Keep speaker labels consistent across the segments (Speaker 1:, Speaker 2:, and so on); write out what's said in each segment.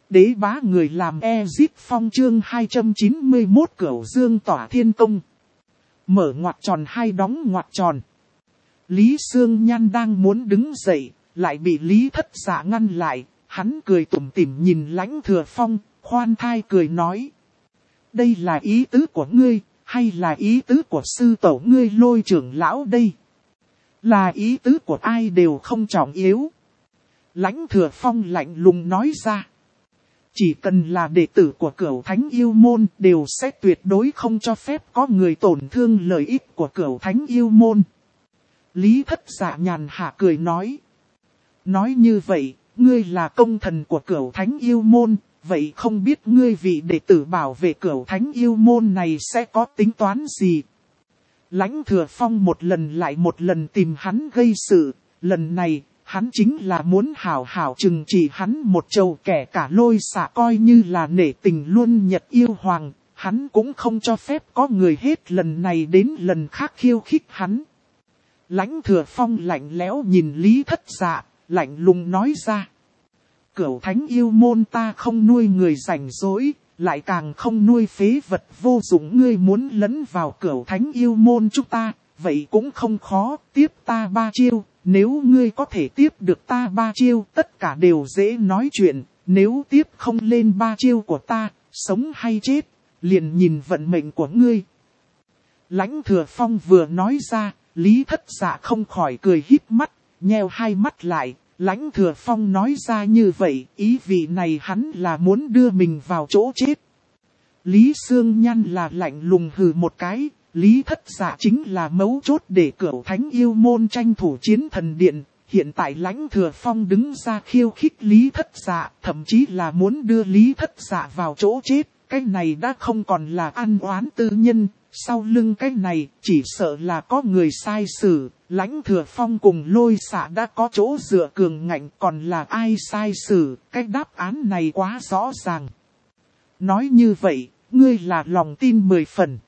Speaker 1: Đế bá người làm Ezip Phong chương 291 Cửu Dương tỏa thiên công. Mở ngoặc tròn hai đóng ngoặc tròn. Lý Sương Nhan đang muốn đứng dậy, lại bị Lý Thất Dạ ngăn lại. Hắn cười tủm tỉm nhìn Lãnh Thừa Phong, khoan thai cười nói. Đây là ý tứ của ngươi, hay là ý tứ của sư tổ ngươi Lôi trưởng lão đây? Là ý tứ của ai đều không trọng yếu. Lãnh Thừa Phong lạnh lùng nói ra. Chỉ cần là đệ tử của Cửu Thánh Yêu Môn đều sẽ tuyệt đối không cho phép có người tổn thương lợi ích của Cửu Thánh Yêu Môn. Lý Thất Dạ nhàn hạ cười nói. Nói như vậy, ngươi là công thần của Cửu Thánh Yêu Môn, vậy không biết ngươi vị đệ tử bảo vệ Cửu Thánh Yêu Môn này sẽ có tính toán gì? Lãnh Thừa Phong một lần lại một lần tìm hắn gây sự, lần này hắn chính là muốn hảo hảo trừng trị hắn một trầu, kẻ cả Lôi Xạ coi như là nể tình luôn Nhật Yêu Hoàng, hắn cũng không cho phép có người hết lần này đến lần khác khiêu khích hắn. Lãnh Thừa Phong lạnh lẽo nhìn Lý Thất Dạ, lạnh lùng nói ra. Cửu Thánh Yêu Môn ta không nuôi người rảnh rỗi, lại càng không nuôi phế vật vô dụng, ngươi muốn lấn vào Cửu Thánh Yêu Môn chúng ta, vậy cũng không khó, tiếp ta 3 chiêu. Nếu ngươi có thể tiếp được ta 3 chiêu, tất cả đều dễ nói chuyện. Nếu tiếp không lên 3 chiêu của ta, sống hay chết, liền nhìn vận mệnh của ngươi. Lãnh Thừa Phong vừa nói ra, Lý Thất Dạ không khỏi cười híp mắt, nheo hai mắt lại. Lãnh Thừa Phong nói ra như vậy, ý vị này hắn là muốn đưa mình vào chỗ chết. Lý Sương Nhan là lạnh lùng hừ một cái. Lý Thất Dạ chính là mấu chốt để Cửu Thánh Yêu Môn tranh thủ chiến thần điện. Hiện tại Lãnh Thừa Phong đứng ra khiêu khích Lý Thất Dạ, thậm chí là muốn đưa Lý Thất Dạ vào chỗ chết. Cái này đã không còn là ăn oán tư nhân, sau lưng cái này chỉ sợ là có người sai xử. Lãnh Thừa Phong cùng Lôi Xạ đã có chỗ dựa cường ngạnh, còn là ai sai xử, cái đáp án này quá rõ ràng. Nói như vậy, ngươi là lòng tin 10 phần.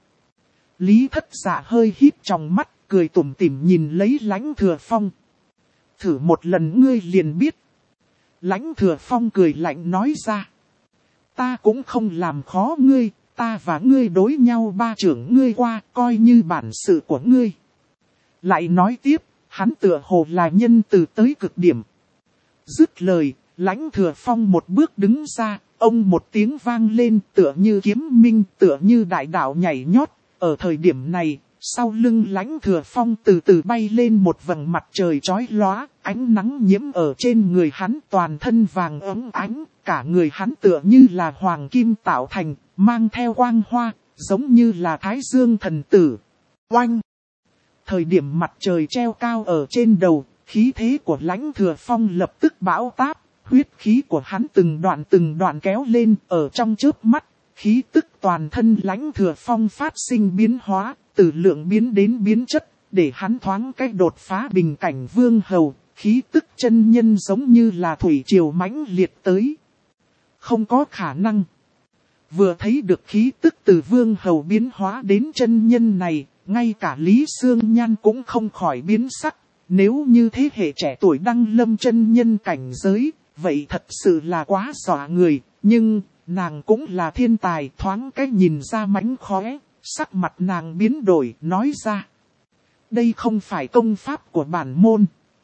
Speaker 1: Lý Thất Dạ hơi híp trong mắt, cười tủm tỉm nhìn lấy Lãnh Thừa Phong. Thử một lần ngươi liền biết. Lãnh Thừa Phong cười lạnh nói ra. Ta cũng không làm khó ngươi, ta và ngươi đối nhau 3 trưởng ngươi qua, coi như bản sự của ngươi. Lại nói tiếp, hắn tựa hồ là nhân từ tới cực điểm. Dứt lời, Lãnh Thừa Phong một bước đứng ra, ông một tiếng vang lên tựa như kiếm minh, tựa như đại đạo nhảy nhót. Ở thời điểm này, sau lưng Lãnh Thừa Phong từ từ bay lên một vầng mặt trời chói lóa, ánh nắng nhiễm ở trên người hắn, toàn thân vàng óng ánh, cả người hắn tựa như là hoàng kim tạo thành, mang theo quang hoa, giống như là Thái Dương thần tử. Oanh! Thời điểm mặt trời treo cao ở trên đầu, khí thế của Lãnh Thừa Phong lập tức bão táp, huyết khí của hắn từng đoạn kéo lên ở trong chớp mắt. Khí tức toàn thân Lãnh Thừa Phong phát sinh biến hóa, từ lượng biến đến biến chất, để hắn thoáng cách đột phá bình cảnh vương hầu, khí tức chân nhân giống như là thủy triều mãnh liệt tới. Không có khả năng. Vừa thấy được khí tức từ vương hầu biến hóa đến chân nhân này, ngay cả Lý Sương Nhan cũng không khỏi biến sắc. Nếu như thế hệ trẻ tuổi đăng lâm chân nhân cảnh giới, vậy thật sự là quá dọa người, nhưng nàng cũng là thiên tài, thoáng cách nhìn ra mánh khóe, sắc mặt nàng biến đổi, nói ra. Đây không phải công pháp của bản môn.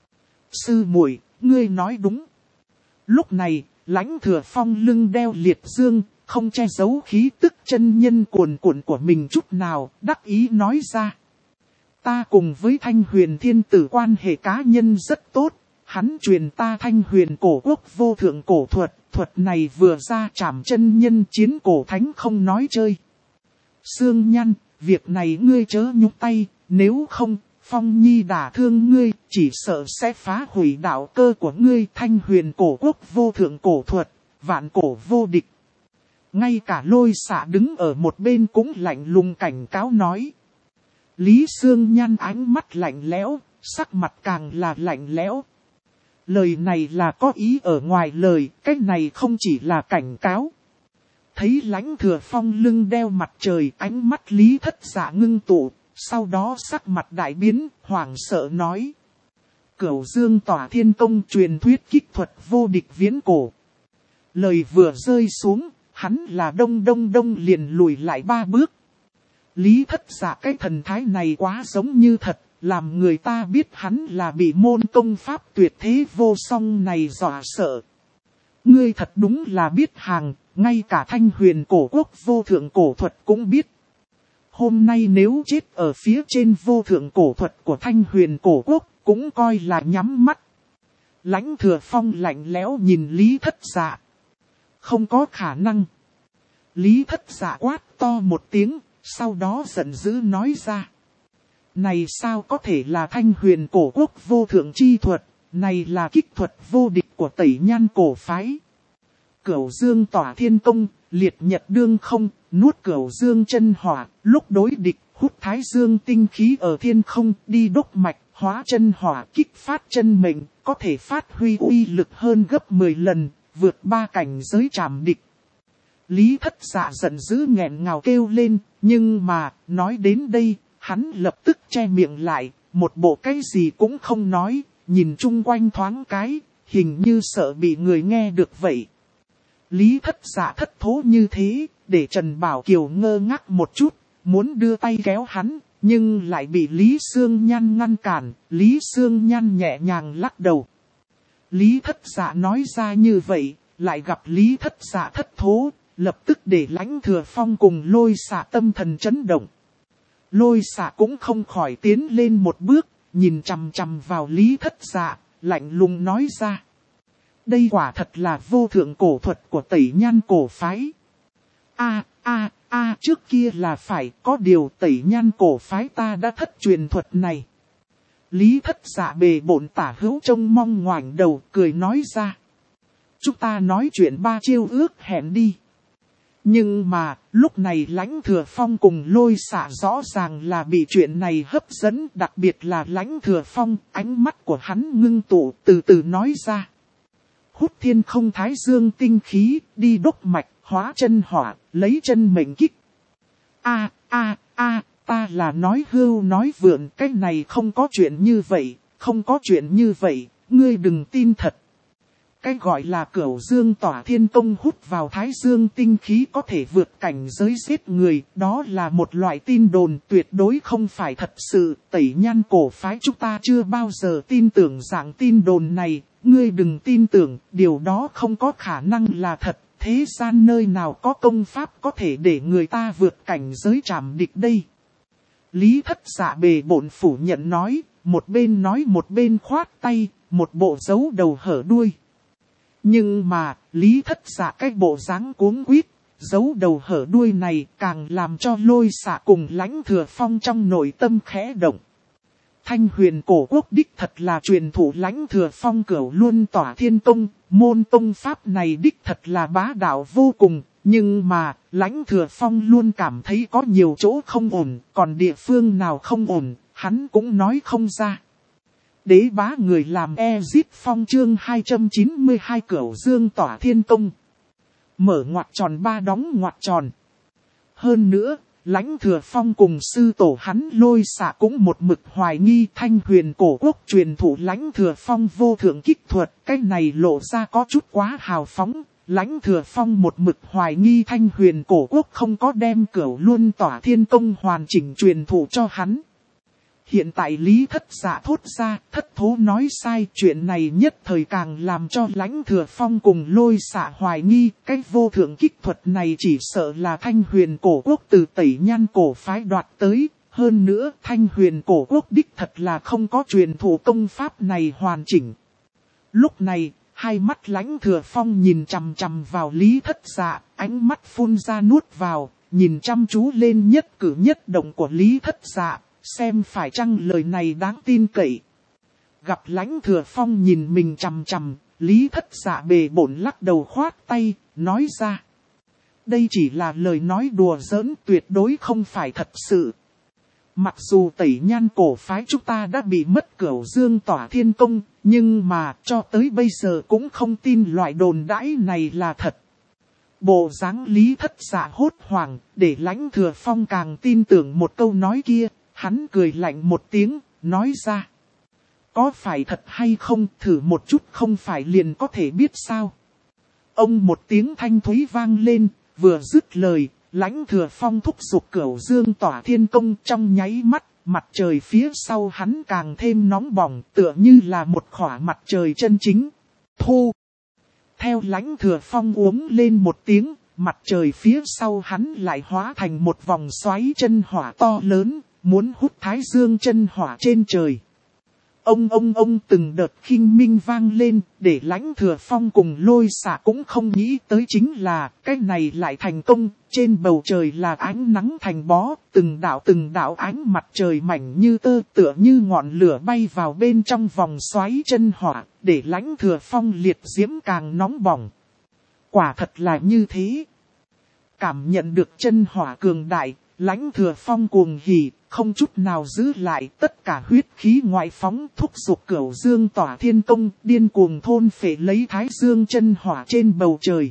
Speaker 1: Sư muội, ngươi nói đúng. Lúc này, Lãnh Thừa Phong lưng đeo liệt dương, không che giấu khí tức chân nhân cuồn cuộn của mình chút nào, đắc ý nói ra. Ta cùng với Thanh Huyền Thiên Tử quan hệ cá nhân rất tốt, hắn truyền ta Thanh Huyền cổ quốc vô thượng cổ thuật, thuật này vừa ra trảm chân nhân chiến cổ thánh không nói chơi. Sương Nhan, việc này ngươi chớ nhúc tay, nếu không, Phong Nhi đả thương ngươi, chỉ sợ sẽ phá hủy đạo cơ của ngươi. Thanh Huyền cổ quốc vô thượng cổ thuật, vạn cổ vô địch. Ngay cả Lôi Xạ đứng ở một bên cũng lạnh lùng cảnh cáo nói. Lý Sương Nhan ánh mắt lạnh lẽo, sắc mặt càng là lạnh lẽo. Lời này là có ý ở ngoài lời, cách này không chỉ là cảnh cáo. Thấy Lãnh Thừa Phong lưng đeo mặt trời, ánh mắt Lý Thất Dạ ngưng tụ, sau đó sắc mặt đại biến, hoảng sợ nói. Cửu Dương tỏa thiên công truyền thuyết kích thuật vô địch viễn cổ. Lời vừa rơi xuống, hắn là đông liền lùi lại 3 bước. Lý Thất Dạ cái thần thái này quá giống như thật, làm người ta biết hắn là bị môn công pháp tuyệt thế vô song này dọa sợ. Ngươi thật đúng là biết hàng, ngay cả Thanh Huyền cổ quốc vô thượng cổ thuật cũng biết. Hôm nay nếu chết ở phía trên vô thượng cổ thuật của Thanh Huyền cổ quốc, cũng coi là nhắm mắt. Lãnh Thừa Phong lạnh lẽo nhìn Lý Thất Dạ. Không có khả năng. Lý Thất Dạ quát to một tiếng, sau đó giận dữ nói ra. Này sao có thể là Thanh Huyền cổ quốc vô thượng chi thuật, này là kích thuật vô địch của Tẩy Nhan cổ phái. Cửu Dương tỏa thiên công, liệt nhật đương không, nuốt cửu dương chân hỏa, lúc đối địch, hút thái dương tinh khí ở thiên không, đi đốt mạch, hóa chân hỏa, kích phát chân mệnh, có thể phát huy uy lực hơn gấp 10 lần, vượt 3 cảnh giới trảm địch. Lý Thất Dạ giận dữ nghẹn ngào kêu lên, nhưng mà, nói đến đây, hắn lập tức che miệng lại, một bộ cái gì cũng không nói, nhìn chung quanh thoáng cái, hình như sợ bị người nghe được vậy. Lý Thất Dạ thất thố như thế, để Trần Bảo Kiều ngơ ngác một chút, muốn đưa tay kéo hắn, nhưng lại bị Lý Sương Nhan ngăn cản, Lý Sương Nhan nhẹ nhàng lắc đầu. Lý Thất Dạ nói ra như vậy, lại gặp Lý Thất Dạ thất thố, lập tức để Lãnh Thừa Phong cùng Lôi Xạ tâm thần chấn động. Lôi Xạ cũng không khỏi tiến lên một bước, nhìn chằm chằm vào Lý Thất Dạ, lạnh lùng nói ra. Đây quả thật là vô thượng cổ thuật của Tẩy Nhan cổ phái. Trước kia là phải, có điều Tẩy Nhan cổ phái ta đã thất truyền thuật này. Lý Thất Dạ bề bộn tả hữu trông mong ngoảnh đầu, cười nói ra. Chúng ta nói chuyện 3 chiêu ước hẹn đi. Nhưng mà, lúc này Lãnh Thừa Phong cùng Lôi Xạ rõ ràng là bị chuyện này hấp dẫn, đặc biệt là Lãnh Thừa Phong, ánh mắt của hắn ngưng tụ, từ từ nói ra. Hút thiên không thái dương tinh khí, đi đốt mạch, hóa chân hỏa, lấy chân mệnh kích. Ta là nói hưu nói vượn, cái này không có chuyện như vậy, không có chuyện như vậy, ngươi đừng tin thật. Cái gọi là Cửu Dương tỏa thiên công hút vào thái dương tinh khí có thể vượt cảnh giới giết người, đó là một loại tin đồn tuyệt đối không phải thật sự. Tẩy Nhan cổ phái chúng ta chưa bao giờ tin tưởng dạng tin đồn này, ngươi đừng tin tưởng, điều đó không có khả năng là thật. Thế gian nơi nào có công pháp có thể để người ta vượt cảnh giới trảm địch đây? Lý Thất Dạ bề bộn phủ nhận nói một bên khoát tay, một bộ giấu đầu hở đuôi. Nhưng mà, Lý Thất Dạ cái bộ dáng cuống quýt, giấu đầu hở đuôi này càng làm cho Lôi Xạ cùng Lãnh Thừa Phong trong nội tâm khẽ động. Thanh Huyền cổ quốc đích thật là truyền thủ Lãnh Thừa Phong Cửu Luân tỏa thiên công, môn tông pháp này đích thật là bá đạo vô cùng, nhưng mà, Lãnh Thừa Phong luôn cảm thấy có nhiều chỗ không ổn, còn địa phương nào không ổn, hắn cũng nói không ra. Đế bá người làm Ezip Phong chương 292 Cửu Dương tỏa thiên công. Mở ngoặc tròn 3 đóng ngoặc tròn. Hơn nữa, Lãnh Thừa Phong cùng sư tổ hắn Lôi Xạ cũng một mực hoài nghi Thanh Huyền cổ quốc truyền thủ Lãnh Thừa Phong vô thượng kích thuật. Cái này lộ ra có chút quá hào phóng. Lãnh Thừa Phong một mực hoài nghi Thanh Huyền cổ quốc không có đem Cửu Luân tỏa thiên công hoàn chỉnh truyền thủ cho hắn. Hiện tại Lý Thất Dạ thốt ra, thất thố nói sai, chuyện này nhất thời càng làm cho Lãnh Thừa Phong cùng Lôi Xạ hoài nghi, cái vô thượng kích thuật này chỉ sợ là Thanh Huyền cổ quốc từ Tẩy Nhan cổ phái đoạt tới, hơn nữa Thanh Huyền cổ quốc đích thật là không có truyền thụ công pháp này hoàn chỉnh. Lúc này, hai mắt Lãnh Thừa Phong nhìn chằm chằm vào Lý Thất Dạ, ánh mắt phun ra nuốt vào, nhìn chăm chú lên nhất cử nhất động của Lý Thất Dạ. Xem phải chăng lời này đáng tin cậy. Gặp Lãnh Thừa Phong nhìn mình chằm chằm, Lý Thất Dạ bề bộn lắc đầu khoát tay, nói ra. Đây chỉ là lời nói đùa giỡn, tuyệt đối không phải thật sự. Mặc dù Tẩy Nhan cổ phái chúng ta đã bị mất Cửu Dương tỏa thiên công, nhưng mà cho tới bây giờ cũng không tin loại đồn đãi này là thật. Bộ dáng Lý Thất Dạ hốt hoảng, để Lãnh Thừa Phong càng tin tưởng một câu nói kia. Hắn cười lạnh một tiếng, nói ra. Có phải thật hay không, thử một chút không phải liền có thể biết sao. Ông một tiếng thanh thúy vang lên, vừa dứt lời, Lãnh Thừa Phong thúc giục Cửu Dương Tỏa Thiên Công trong nháy mắt, mặt trời phía sau hắn càng thêm nóng bỏng, tựa như là một khỏa mặt trời chân chính. Thu! Theo Lãnh Thừa Phong uống lên một tiếng, mặt trời phía sau hắn lại hóa thành một vòng xoáy chân hỏa to lớn, muốn hút Thái Dương chân hỏa trên trời. Ông từng đợt khinh minh vang lên, để Lãnh Thừa Phong cùng Lôi Xả cũng không nghĩ tới chính là, cái này lại thành công, trên bầu trời là ánh nắng thành bó, từng đạo ánh mặt trời mảnh như tơ, tựa như ngọn lửa bay vào bên trong vòng xoáy chân hỏa, để Lãnh Thừa Phong liệt diễm càng nóng bỏng. Quả thật là như thế. Cảm nhận được chân hỏa cường đại, Lãnh Thừa Phong cuồng hỉ, không chút nào giữ lại, tất cả huyết khí ngoại phóng, thúc giục Cửu Dương Tỏa Thiên Công, điên cuồng thôn phệ lấy Thái Dương chân hỏa trên bầu trời.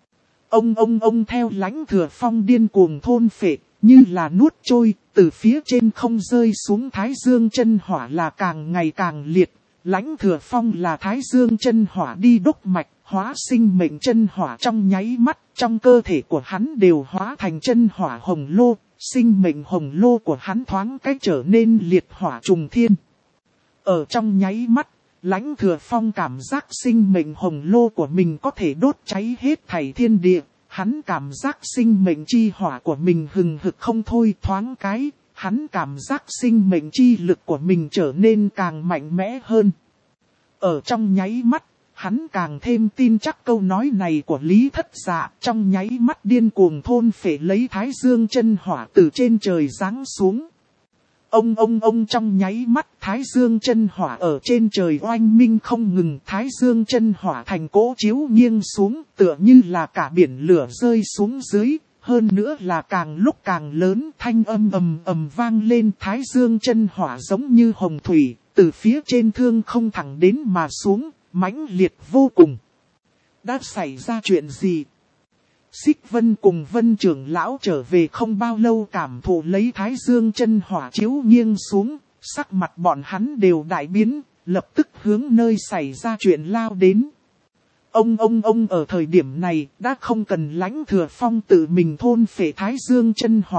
Speaker 1: Ông theo Lãnh Thừa Phong điên cuồng thôn phệ, như là nuốt trôi, từ phía trên không rơi xuống Thái Dương chân hỏa là càng ngày càng liệt. Lãnh Thừa Phong là Thái Dương chân hỏa đi đốt mạch, hóa sinh mệnh chân hỏa trong nháy mắt, trong cơ thể của hắn đều hóa thành chân hỏa hồng lô. Sinh mệnh hồng lô của hắn thoáng cách trở nên liệt hỏa trùng thiên. Ở trong nháy mắt, Lãnh Thừa Phong cảm giác sinh mệnh hồng lô của mình có thể đốt cháy hết thảy thiên địa. Hắn cảm giác sinh mệnh chi hỏa của mình hừng hực không thôi, thoáng cái. Hắn cảm giác sinh mệnh chi lực của mình trở nên càng mạnh mẽ hơn. Ở trong nháy mắt, hắn càng thêm tin chắc câu nói này của Lý Thất Dạ, trong nháy mắt điên cuồng thôn phệ lấy Thái Dương chân hỏa từ trên trời giáng xuống. Ông trong nháy mắt Thái Dương chân hỏa ở trên trời oanh minh không ngừng, Thái Dương chân hỏa thành cỗ chiếu nghiêng xuống, tựa như là cả biển lửa rơi xuống dưới, hơn nữa là càng lúc càng lớn, thanh âm ầm vang lên, Thái Dương chân hỏa giống như hồng thủy, từ phía trên thương không thẳng đến mà xuống. Mãnh liệt vô cùng. Đã xảy ra chuyện gì? Xích Vân cùng Vân trưởng lão trở về không bao lâu, cảm thụ lấy Thái Dương chân hỏa chiếu nghiêng xuống, sắc mặt bọn hắn đều đại biến, lập tức hướng nơi xảy ra chuyện lao đến. Ông ở thời điểm này đã không cần Lãnh Thừa Phong tự mình thôn phệ Thái Dương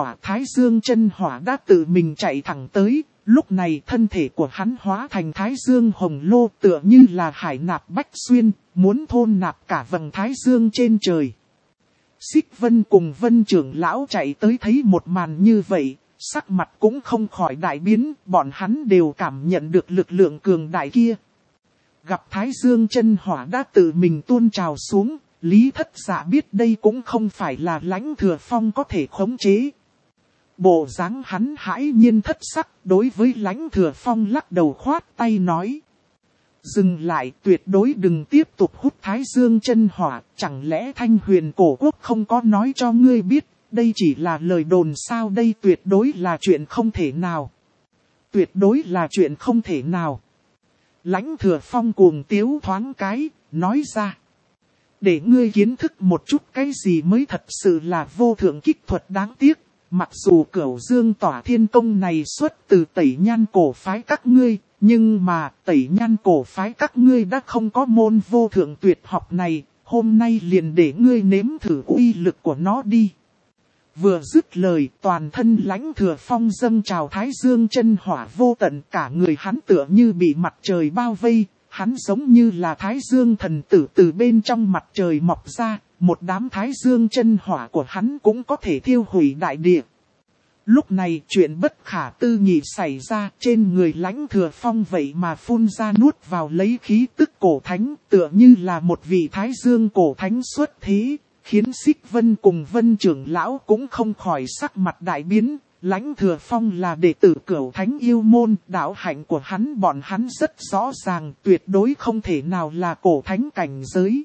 Speaker 1: chân hỏa đã tự mình chạy thẳng tới. Lúc này thân thể của hắn hóa thành Thái Dương hồng lô, tựa như là hải nạp bách xuyên, muốn thôn nạp cả vầng Thái Dương trên trời. Xích Vân cùng Vân trưởng lão chạy tới thấy một màn như vậy, sắc mặt cũng không khỏi đại biến, bọn hắn đều cảm nhận được lực lượng cường đại kia. Gặp Thái Dương chân hỏa đã tự mình tuôn trào xuống, Lý Thất Dạ biết đây cũng không phải là Lãnh Thừa Phong có thể khống chế. Bộ dáng hắn hãi nhiên thất sắc, đối với Lãnh Thừa Phong lắc đầu khoát tay nói. Dừng lại, tuyệt đối đừng tiếp tục hút Thái Dương chân hỏa, chẳng lẽ Thanh Huyền Cổ Quốc không có nói cho ngươi biết, đây chỉ là lời đồn sao, đây tuyệt đối là chuyện không thể nào. Tuyệt đối là chuyện không thể nào. Lãnh Thừa Phong cuồng tiếu thoáng cái, nói ra. Để ngươi kiến thức một chút cái gì mới thật sự là vô thượng kích thuật đáng tiếc. Mặc dù Cửu Dương Tỏa Thiên Công này xuất từ Tẩy Nhan cổ phái các ngươi, nhưng mà Tẩy Nhan cổ phái các ngươi đã không có môn vô thượng tuyệt học này, hôm nay liền để ngươi nếm thử uy lực của nó đi. Vừa dứt lời, toàn thân Lãnh Thừa Phong dâng trào Thái Dương chân hỏa vô tận, cả người hắn tựa như bị mặt trời bao vây, hắn giống như là Thái Dương thần tử từ bên trong mặt trời mọc ra. Một đám Thái Dương chân hỏa của hắn cũng có thể thiêu hủy đại địa. Lúc này chuyện bất khả tư nghị xảy ra, trên người Lãnh Thừa Phong vậy mà phun ra nuốt vào lấy khí tức cổ thánh, tựa như là một vị Thái Dương cổ thánh xuất thế, khiến Xích Vân cùng Vân trưởng lão cũng không khỏi sắc mặt đại biến. Lãnh Thừa Phong là đệ tử Cửu Thánh yêu môn, đạo hạnh của hắn bọn hắn rất rõ ràng, tuyệt đối không thể nào là cổ thánh cảnh giới.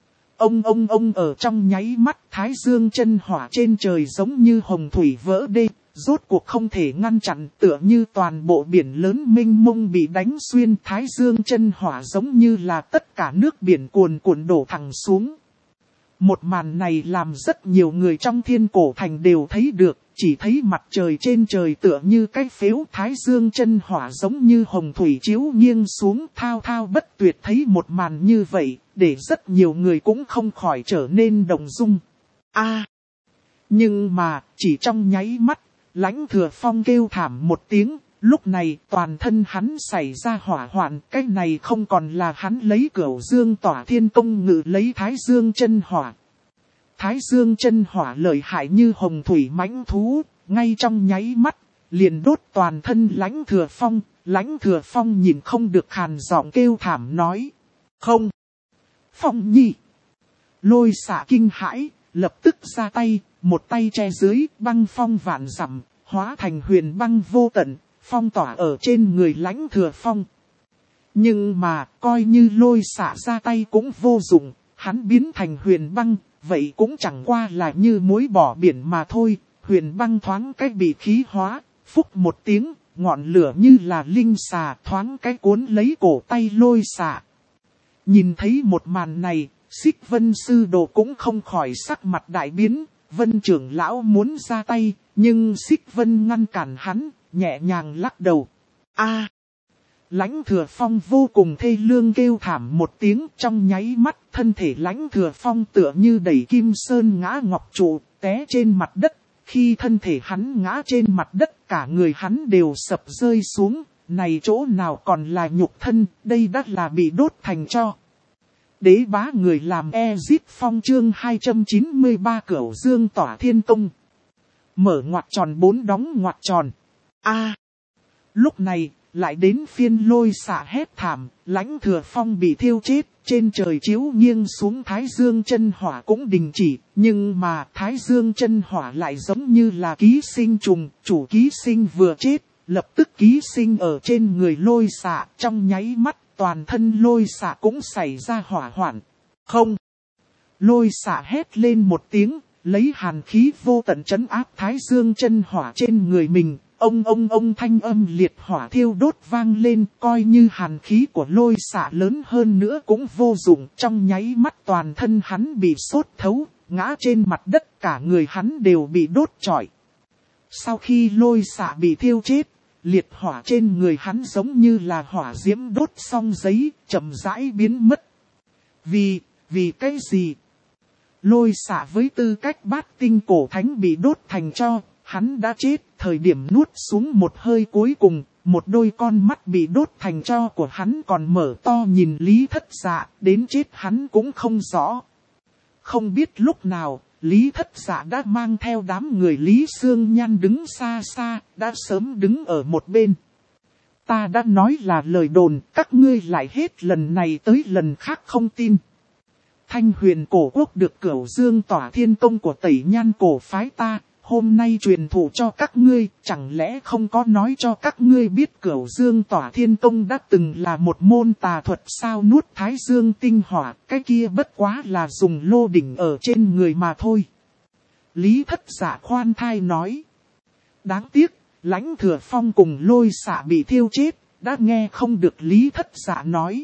Speaker 1: Ông ở trong nháy mắt Thái Dương chân hỏa trên trời giống như hồng thủy vỡ đê, rốt cuộc không thể ngăn chặn, tựa như toàn bộ biển lớn mênh mông bị đánh xuyên. Thái Dương chân hỏa giống như là tất cả nước biển cuồn cuộn đổ thẳng xuống. Một màn này làm rất nhiều người trong Thiên Cổ Thành đều thấy được, chỉ thấy mặt trời trên trời tựa như cái phếu, Thái Dương chân hỏa giống như hồng thủy chiếu nghiêng xuống, thao thao bất tuyệt. Thấy một màn như vậy, để rất nhiều người cũng không khỏi trở nên động dung. Nhưng mà, chỉ trong nháy mắt, Lãnh Thừa Phong kêu thảm một tiếng, lúc này toàn thân hắn xảy ra hỏa hoạn, cái này không còn là hắn lấy Cửu Dương Tỏa Thiên Công ngự lấy Thái Dương chân hỏa. Thái Dương chân hỏa lợi hại như hồng thủy mãnh thú, ngay trong nháy mắt, liền đốt toàn thân Lãnh Thừa Phong. Lãnh Thừa Phong nhìn không được khàn giọng kêu thảm nói. Không! Phong nhi! Lôi xạ kinh hãi, lập tức ra tay, một tay che dưới băng phong vạn dặm, hóa thành huyền băng vô tận, phong tỏa ở trên người Lãnh Thừa Phong. Nhưng mà, coi như lôi xạ ra tay cũng vô dụng, hắn biến thành huyền băng, vậy cũng chẳng qua là như muối bỏ biển mà thôi. Huyền băng thoáng cách bị khí hóa, phúc một tiếng, ngọn lửa như là linh xà thoáng cách cuốn lấy cổ tay lôi xạ. Nhìn thấy một màn này, Xích Vân sư đồ cũng không khỏi sắc mặt đại biến. Vân trưởng lão muốn ra tay, nhưng Xích Vân ngăn cản hắn, nhẹ nhàng lắc đầu. Lãnh Thừa Phong vô cùng thê lương kêu thảm một tiếng, trong nháy mắt, thân thể Lãnh Thừa Phong tựa như đẩy kim sơn ngã ngọc trụ, té trên mặt đất. Khi thân thể hắn ngã trên mặt đất, cả người hắn đều sập rơi xuống, này chỗ nào còn là nhục thân, đây đã là bị đốt thành tro. Đế bá người làm Ezip Phong chương 293 Cửu Dương Tỏa Thiên Công. Mở ngoặc tròn 4 đóng ngoặc tròn. Lúc này, lại đến phiên lôi xạ hét thảm, Lãnh Thừa Phong bị thiêu chết, trên trời chiếu nghiêng xuống Thái Dương chân hỏa cũng đình chỉ, nhưng mà Thái Dương chân hỏa lại giống như là ký sinh trùng, chủ ký sinh vừa chết, lập tức ký sinh ở trên người lôi xạ, trong nháy mắt toàn thân lôi xạ cũng xảy ra hỏa hoạn. Không! Lôi xạ hét lên một tiếng, lấy hàn khí vô tận trấn áp Thái Dương chân hỏa trên người mình. Ông thanh âm liệt hỏa thiêu đốt vang lên, coi như hàn khí của lôi xạ lớn hơn nữa cũng vô dụng. Trong nháy mắt toàn thân hắn bị sốt thấu, ngã trên mặt đất, cả người hắn đều bị đốt trọi. Sau khi lôi xạ bị thiêu chết, liệt hỏa trên người hắn giống như là hỏa diễm đốt xong giấy, chậm rãi biến mất. Vì cái gì? Lôi xạ với tư cách bát tinh cổ thánh bị đốt thành tro. Hắn đã chết, thời điểm nuốt xuống một hơi cuối cùng, một đôi con mắt bị đốt thành tro của hắn còn mở to nhìn Lý Thất Dạ, đến chết hắn cũng không rõ. Không biết lúc nào, Lý Thất Dạ đã mang theo đám người Lý Sương Nhan đứng xa xa, đã sớm đứng ở một bên. Ta đã nói là lời đồn, các ngươi lại hết lần này tới lần khác không tin. Thanh Huyền cổ quốc được Cửu Dương Tỏa Thiên Công của Tẩy Nhan cổ phái ta. Hôm nay truyền thụ cho các ngươi, chẳng lẽ không có nói cho các ngươi biết Cửu Dương Tỏa Thiên Công đã từng là một môn tà thuật sao? Nuốt Thái Dương tinh hỏa, cái kia bất quá là dùng lô đỉnh ở trên người mà thôi. Lý Thất Dạ khoan thai nói. Đáng tiếc, Lãnh Thừa Phong cùng lôi xạ bị thiêu chết, đã nghe không được Lý Thất Dạ nói.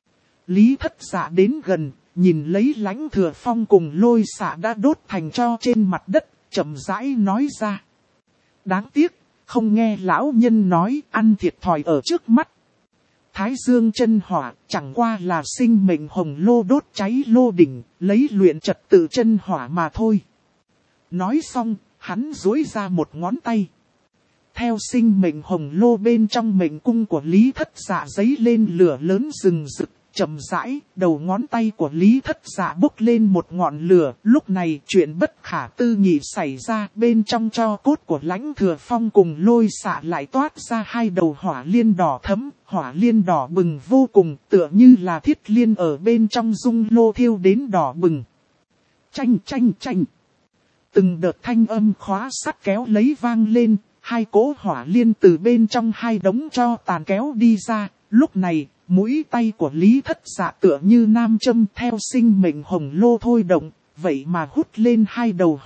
Speaker 1: Lý Thất Dạ đến gần, nhìn lấy Lãnh Thừa Phong cùng lôi xạ đã đốt thành tro trên mặt đất. Chậm rãi nói ra. Đáng tiếc, không nghe lão nhân nói ăn thiệt thòi ở trước mắt. Thái Dương chân hỏa chẳng qua là sinh mệnh hồng lô đốt cháy lô đỉnh, lấy luyện trật tự chân hỏa mà thôi. Nói xong, hắn duỗi ra một ngón tay. Theo sinh mệnh hồng lô bên trong mệnh cung của Lý Thất Dạ giấy lên lửa lớn rừng rực. Chậm rãi, đầu ngón tay của Lý Thất Dạ bốc lên một ngọn lửa. Lúc này chuyện bất khả tư nghị xảy ra, bên trong tro cốt của Lãnh Thừa Phong cùng lôi xạ lại toát ra hai đầu hỏa liên đỏ thẫm. Hỏa liên đỏ bừng vô cùng, tựa như là thiết liên ở bên trong dung lô thiêu đến đỏ bừng. Chanh chanh chanh. Từng đợt thanh âm khóa sắt kéo lấy vang lên, hai cỗ hỏa liên từ bên trong hai đống tro tàn kéo đi ra. Lúc này, mũi tay của Lý Thất Dạ tựa như nam châm theo sinh mệnh hồng lô thôi động, vậy mà hút lên hai đầu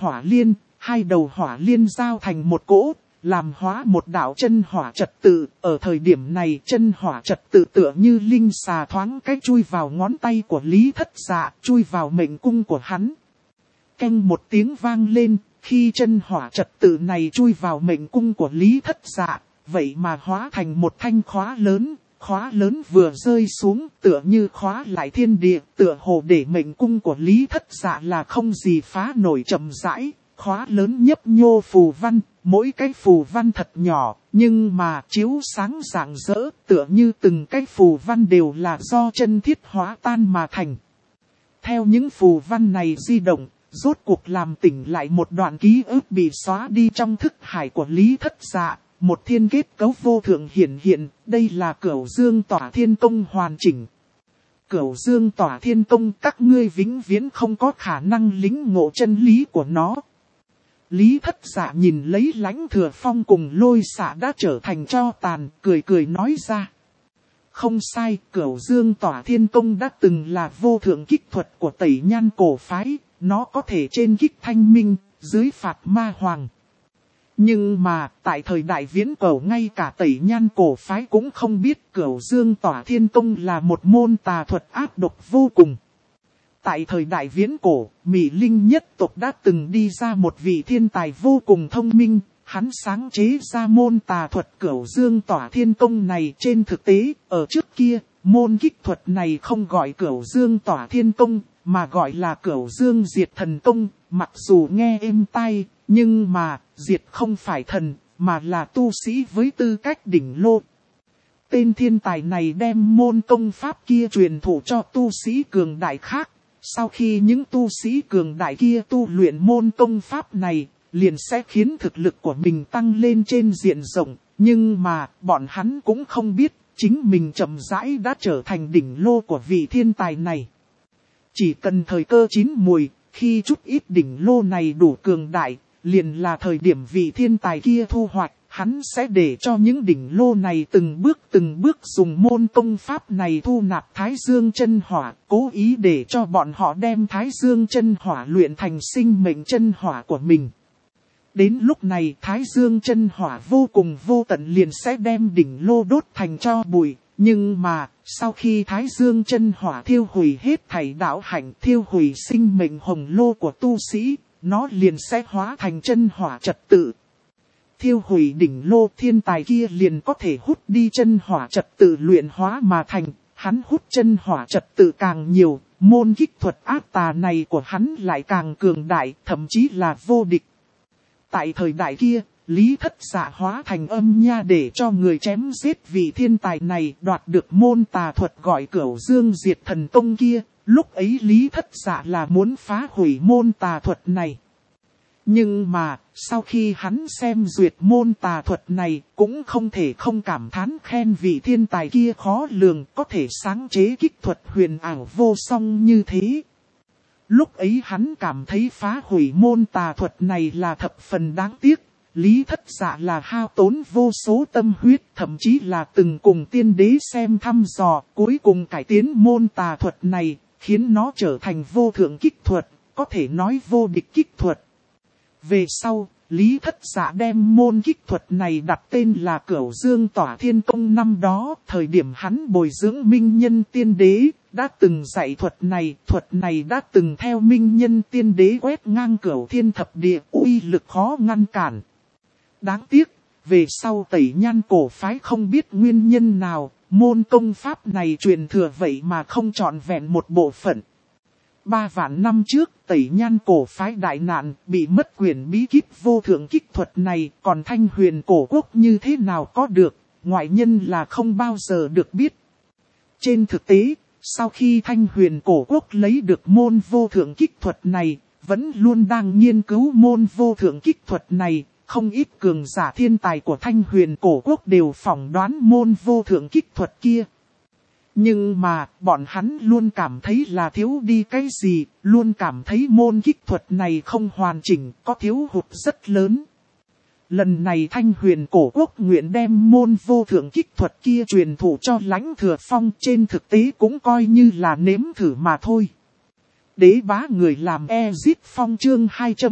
Speaker 1: hỏa liên giao thành một cỗ, làm hóa một đạo chân hỏa trật tự. Ở thời điểm này chân hỏa trật tự tựa như linh xà thoáng cách chui vào ngón tay của Lý Thất Dạ, chui vào mệnh cung của hắn. Canh một tiếng vang lên, khi chân hỏa trật tự này chui vào mệnh cung của Lý Thất Dạ, vậy mà hóa thành một thanh khóa lớn. khóa lớn vừa rơi xuống tựa như khóa lại thiên địa, tựa hồ để mệnh cung của Lý Thất Dạ là không gì phá nổi chậm rãi, khóa lớn nhấp nhô phù văn, mỗi cái phù văn thật nhỏ, nhưng mà chiếu sáng rạng rỡ, tựa như từng cái phù văn đều là do chân thiết hóa tan mà thành. Theo những phù văn này di động, rốt cuộc làm tỉnh lại một đoạn ký ức bị xóa đi trong thức hải của Lý Thất Dạ. Một thiên kết cấu vô thượng hiển hiện, đây là Cửu Dương Tỏa Thiên Công hoàn chỉnh. Cửu Dương Tỏa Thiên Công các ngươi vĩnh viễn không có khả năng lĩnh ngộ chân lý của nó. Lý Thất Dạ nhìn lấy Lãnh Thừa Phong cùng Lôi Xạ đã trở thành tro tàn, cười cười nói ra. Không sai, Cửu Dương Tỏa Thiên Công đã từng là vô thượng kích thuật của Tẩy Nhan cổ phái, nó có thể trên kích thanh minh, dưới phạt ma hoàng. Nhưng mà, tại thời đại Viễn Cổ ngay cả Tẩy Nhan cổ phái cũng không biết Cửu Dương Tỏa Thiên Công là một môn tà thuật ác độc vô cùng. Tại thời đại Viễn Cổ, Mỹ Linh nhất tộc đã từng đi ra một vị thiên tài vô cùng thông minh, hắn sáng chế ra môn tà thuật Cửu Dương Tỏa Thiên Công này. Trên thực tế, ở trước kia, môn kích thuật này không gọi Cửu Dương Tỏa Thiên Công, mà gọi là Cửu Dương Diệt Thần Công, mặc dù nghe êm tai. Nhưng mà, diệt không phải thần, mà là tu sĩ với tư cách đỉnh lô. Tên thiên tài này đem môn công pháp kia truyền thụ cho tu sĩ cường đại khác. Sau khi những tu sĩ cường đại kia tu luyện môn công pháp này, liền sẽ khiến thực lực của mình tăng lên trên diện rộng. Nhưng mà, bọn hắn cũng không biết, chính mình chậm rãi đã trở thành đỉnh lô của vị thiên tài này. Chỉ cần thời cơ chín mùi, khi chút ít đỉnh lô này đủ cường đại, liền là thời điểm vị thiên tài kia thu hoạch, hắn sẽ để cho những đỉnh lô này từng bước dùng môn công pháp này thu nạp Thái Dương chân hỏa, cố ý để cho bọn họ đem Thái Dương chân hỏa luyện thành sinh mệnh chân hỏa của mình. Đến lúc này Thái Dương chân hỏa vô cùng vô tận liền sẽ đem đỉnh lô đốt thành tro bụi. Nhưng mà, sau khi Thái Dương chân hỏa thiêu hủy hết thảy đạo hạnh, thiêu hủy sinh mệnh hồng lô của tu sĩ, nó liền sẽ hóa thành chân hỏa trật tự. Thiêu hủy đỉnh lô, thiên tài kia liền có thể hút đi chân hỏa trật tự luyện hóa mà thành. Hắn hút chân hỏa trật tự càng nhiều, môn kích thuật ác tà này của hắn lại càng cường đại, thậm chí là vô địch. Tại thời đại kia, Lý Thất Dạ hóa thành âm nha để cho người chém giết vị thiên tài này, đoạt được môn tà thuật gọi Cửu Dương Diệt Thần Công kia. Lúc ấy Lý Thất Dạ là muốn phá hủy môn tà thuật này. Nhưng mà, sau khi hắn xem duyệt môn tà thuật này, cũng không thể không cảm thán khen vị thiên tài kia khó lường, có thể sáng chế kích thuật huyền ảo vô song như thế. Lúc ấy hắn cảm thấy phá hủy môn tà thuật này là thập phần đáng tiếc. Lý Thất Dạ là hao tốn vô số tâm huyết, thậm chí là từng cùng tiên đế xem thăm dò, cuối cùng cải tiến môn tà thuật này, khiến nó trở thành vô thượng kích thuật, có thể nói vô địch kích thuật. Về sau, Lý Thất Dạ đem môn kích thuật này đặt tên là Cửu Dương Tỏa Thiên Công. Năm đó, thời điểm hắn bồi dưỡng Minh Nhân Tiên Đế, đã từng dạy thuật này đã từng theo Minh Nhân Tiên Đế quét ngang Cửu Thiên Thập Địa, uy lực khó ngăn cản. Đáng tiếc, về sau Tẩy Nhan cổ phái không biết nguyên nhân nào, môn công pháp này truyền thừa vậy mà không trọn vẹn một bộ phận. 3 vạn năm trước, Tẩy Nhan cổ phái đại nạn, bị mất quyền bí kíp vô thượng kích thuật này, còn Thanh Huyền cổ quốc như thế nào có được, ngoại nhân là không bao giờ được biết. Trên thực tế, sau khi Thanh Huyền cổ quốc lấy được môn vô thượng kích thuật này, vẫn luôn đang nghiên cứu môn vô thượng kích thuật này. Không ít cường giả thiên tài của Thanh Huyền cổ quốc đều phỏng đoán môn vô thượng kích thuật kia. Nhưng mà, bọn hắn luôn cảm thấy là thiếu đi cái gì, luôn cảm thấy môn kích thuật này không hoàn chỉnh, có thiếu hụt rất lớn. Lần này Thanh Huyền cổ quốc nguyện đem môn vô thượng kích thuật kia truyền thụ cho Lãnh Thừa Phong, trên thực tế cũng coi như là nếm thử mà thôi. Đế bá người làm Ezit Phong chương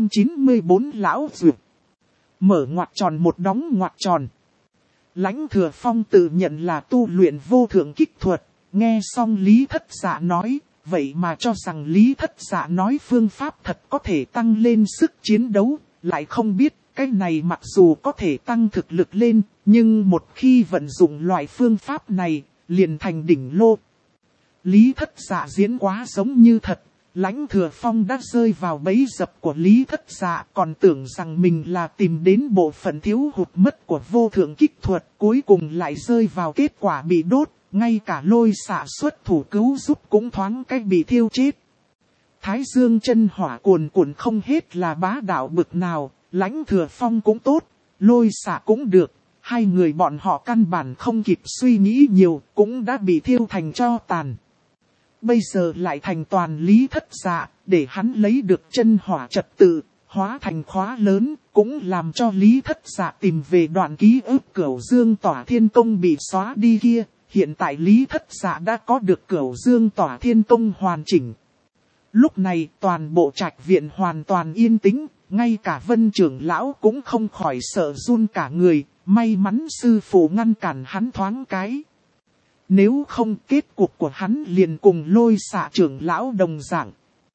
Speaker 1: 294 lão dược. Mở ngoặc tròn một đóng ngoặc tròn. Lãnh Thừa Phong tự nhận là tu luyện vô thượng kích thuật, nghe xong Lý Thất Dạ nói, vậy mà cho rằng Lý Thất Dạ nói phương pháp thật có thể tăng lên sức chiến đấu, lại không biết cái này mặc dù có thể tăng thực lực lên, nhưng một khi vận dụng loại phương pháp này, liền thành đỉnh lô. Lý Thất Dạ diễn quá giống như thật, Lãnh Thừa Phong đã rơi vào bẫy dập của Lý Thất Dạ, còn tưởng rằng mình là tìm đến bộ phận thiếu hụt mất của vô thượng kích thuật, cuối cùng lại rơi vào kết quả bị đốt, ngay cả Lôi Xạ xuất thủ cứu giúp cũng thoáng cách bị thiêu chết. Thái Dương chân hỏa cuồn cuộn không hết là bá đạo bực nào, Lãnh Thừa Phong cũng tốt, Lôi Xạ cũng được, hai người bọn họ căn bản không kịp suy nghĩ nhiều, cũng đã bị thiêu thành tro tàn. Bây giờ lại thành toàn Lý Thất Dạ, để hắn lấy được chân hỏa trật tự, hóa thành khóa lớn, cũng làm cho Lý Thất Dạ tìm về đoạn ký ức Cửu Dương Tỏa Thiên Công bị xóa đi kia. Hiện tại Lý Thất Dạ đã có được Cửu Dương Tỏa Thiên Công hoàn chỉnh. Lúc này toàn bộ trạch viện hoàn toàn yên tĩnh, ngay cả Vân trưởng lão cũng không khỏi sợ run cả người, may mắn sư phụ ngăn cản hắn thoáng cái. Nếu không kết cục của hắn liền cùng Lôi Xạ trưởng lão đồng dạng.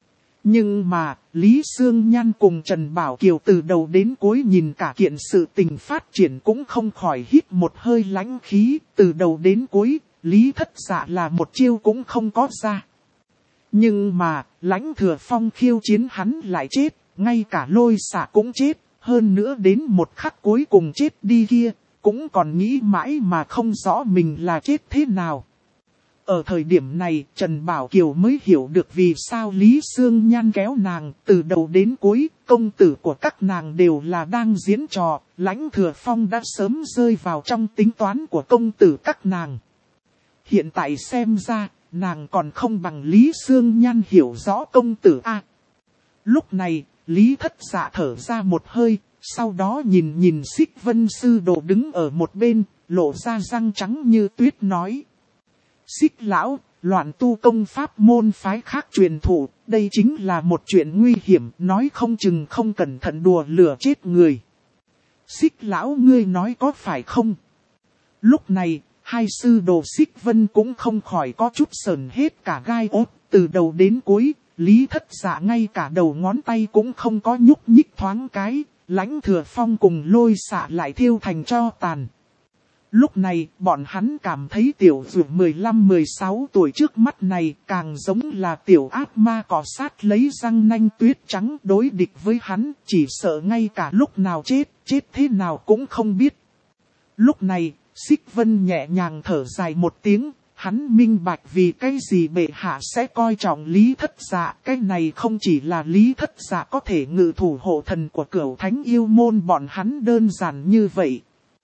Speaker 1: Nhưng mà, Lý Sương Nhan cùng Trần Bảo Kiều từ đầu đến cuối nhìn cả kiện sự tình phát triển cũng không khỏi hít một hơi lãnh khí. Từ đầu đến cuối, Lý Thất Dạ là một chiêu cũng không có ra. Nhưng mà, Lãnh Thừa Phong khiêu chiến hắn lại chết, ngay cả Lôi Xạ cũng chết, hơn nữa đến một khắc cuối cùng chết đi kia. Cũng còn nghĩ mãi mà không rõ mình là chết thế nào. Ở thời điểm này, Trần Bảo Kiều mới hiểu được vì sao Lý Sương Nhan kéo nàng từ đầu đến cuối, công tử của các nàng đều là đang diễn trò, Lãnh Thừa Phong đã sớm rơi vào trong tính toán của công tử các nàng. Hiện tại xem ra, nàng còn không bằng Lý Sương Nhan hiểu rõ công tử a. Lúc này, Lý Thất Dạ thở ra một hơi. Sau đó nhìn Xích Vân sư đồ đứng ở một bên, lộ ra răng trắng như tuyết nói. Xích lão, loạn tu công pháp môn phái khác truyền thụ, đây chính là một chuyện nguy hiểm, nói không chừng không cẩn thận đùa lửa chết người. Xích lão ngươi nói có phải không? Lúc này, hai sư đồ Xích Vân cũng không khỏi có chút sờn hết cả gai ốt, từ đầu đến cuối, Lý Thất Dạ ngay cả đầu ngón tay cũng không có nhúc nhích thoáng cái. Lãnh Thừa Phong cùng Lôi Xạ lại thiêu thành tro tàn. Lúc này, bọn hắn cảm thấy tiểu dược 15-16 tuổi trước mắt này càng giống là tiểu ác ma cọ sát lấy răng nanh tuyết trắng đối địch với hắn, chỉ sợ ngay cả lúc nào chết thế nào cũng không biết. Lúc này, Xích Vân nhẹ nhàng thở dài một tiếng, hắn minh bạch vì cái gì bệ hạ sẽ coi trọng Lý Thất Dạ. Cái này không chỉ là Lý Thất Dạ có thể ngự thủ hộ thần của Cửu Thánh yêu môn bọn hắn đơn giản như vậy.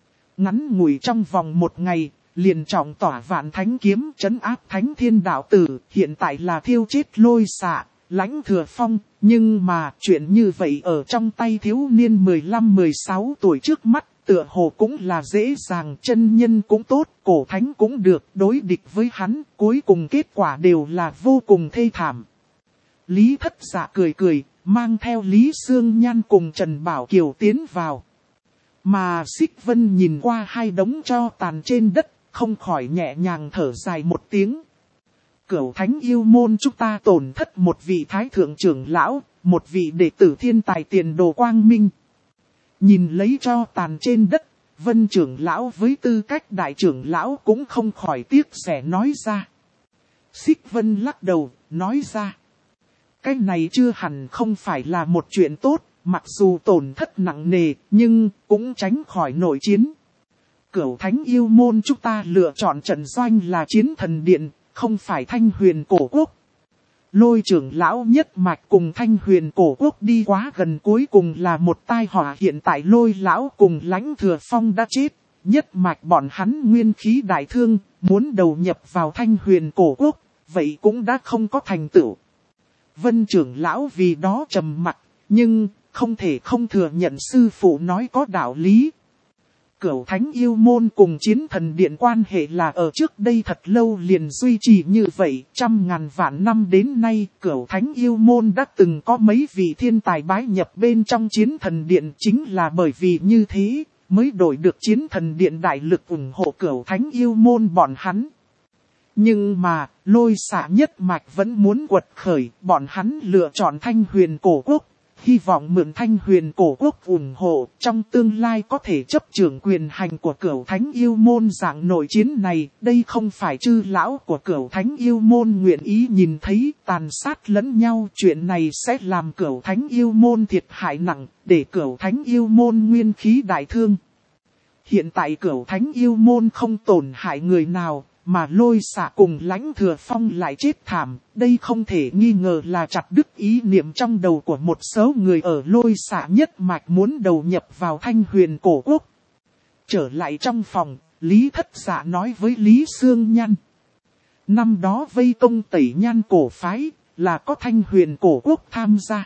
Speaker 1: Ngắn ngủi trong vòng một ngày, liền trọng tỏa Vạn Thánh kiếm trấn áp Thánh Thiên đạo tử, hiện tại là thiêu chết Lôi Xạ, Lãnh Thừa Phong. Nhưng mà chuyện như vậy ở trong tay thiếu niên 15-16 tuổi trước mắt, tựa hồ cũng là dễ dàng, chân nhân cũng tốt, cổ thánh cũng được, đối địch với hắn, cuối cùng kết quả đều là vô cùng thê thảm. Lý Thất Dạ cười cười, mang theo Lý Sương Nhan cùng Trần Bảo Kiều tiến vào. Mà Xích Vân nhìn qua hai đống tro tàn trên đất, không khỏi nhẹ nhàng thở dài một tiếng. Cửu Thánh yêu môn chúng ta tổn thất một vị thái thượng trưởng lão, một vị đệ tử thiên tài tiền đồ quang minh. Nhìn lấy tro tàn trên đất, Vân trưởng lão với tư cách đại trưởng lão cũng không khỏi tiếc rẻ nói ra. Xích Vân lắc đầu, nói ra. Cái này chưa hẳn không phải là một chuyện tốt, mặc dù tổn thất nặng nề, nhưng cũng tránh khỏi nội chiến. Cửu Thánh yêu môn chúng ta lựa chọn trận doanh là Chiến Thần Điện, không phải Thanh Huyền Cổ Quốc. Lôi trưởng lão nhất mạch cùng Thanh Huyền Cổ Quốc đi quá gần, cuối cùng là một tai họa. Hiện tại Lôi lão cùng Lãnh Thừa Phong đã chết, nhất mạch bọn hắn nguyên khí đại thương, muốn đầu nhập vào Thanh Huyền Cổ Quốc, vậy cũng đã không có thành tựu. Vân trưởng lão vì đó trầm mặc, nhưng không thể không thừa nhận sư phụ nói có đạo lý. Cửu Thánh yêu môn cùng Chiến Thần Điện quan hệ là ở trước đây thật lâu liền duy trì như vậy, trăm ngàn vạn năm đến nay, Cửu Thánh yêu môn đã từng có mấy vị thiên tài bái nhập bên trong Chiến Thần Điện, chính là bởi vì như thế, mới đổi được Chiến Thần Điện đại lực ủng hộ Cửu Thánh yêu môn bọn hắn. Nhưng mà, Lôi Xạ nhất mạch vẫn muốn quật khởi, bọn hắn lựa chọn Thanh Huyền Cổ Quốc. hy vọng mượn Thanh Huyền cổ quốc ủng hộ, trong tương lai có thể chấp trưởng quyền hành của Cửu Thánh Yêu Môn dạng nội chiến này. Đây không phải chư lão của Cửu Thánh Yêu Môn nguyện ý nhìn thấy, tàn sát lẫn nhau. Chuyện này sẽ làm Cửu Thánh Yêu Môn thiệt hại nặng, để Cửu Thánh Yêu Môn nguyên khí đại thương. Hiện tại Cửu Thánh Yêu Môn không tổn hại người nào, mà Lôi Xạ cùng Lãnh Thừa Phong lại chết thảm. Đây không thể nghi ngờ là chặt đứt ý niệm trong đầu của một số người ở Lôi Xạ nhất mạch muốn đầu nhập vào Thanh Huyền cổ quốc. Trở lại trong phòng, Lý Thất Dạ nói với Lý Xương Nhan. Năm đó vây công Tẩy Nhan cổ phái, là có Thanh Huyền cổ quốc tham gia.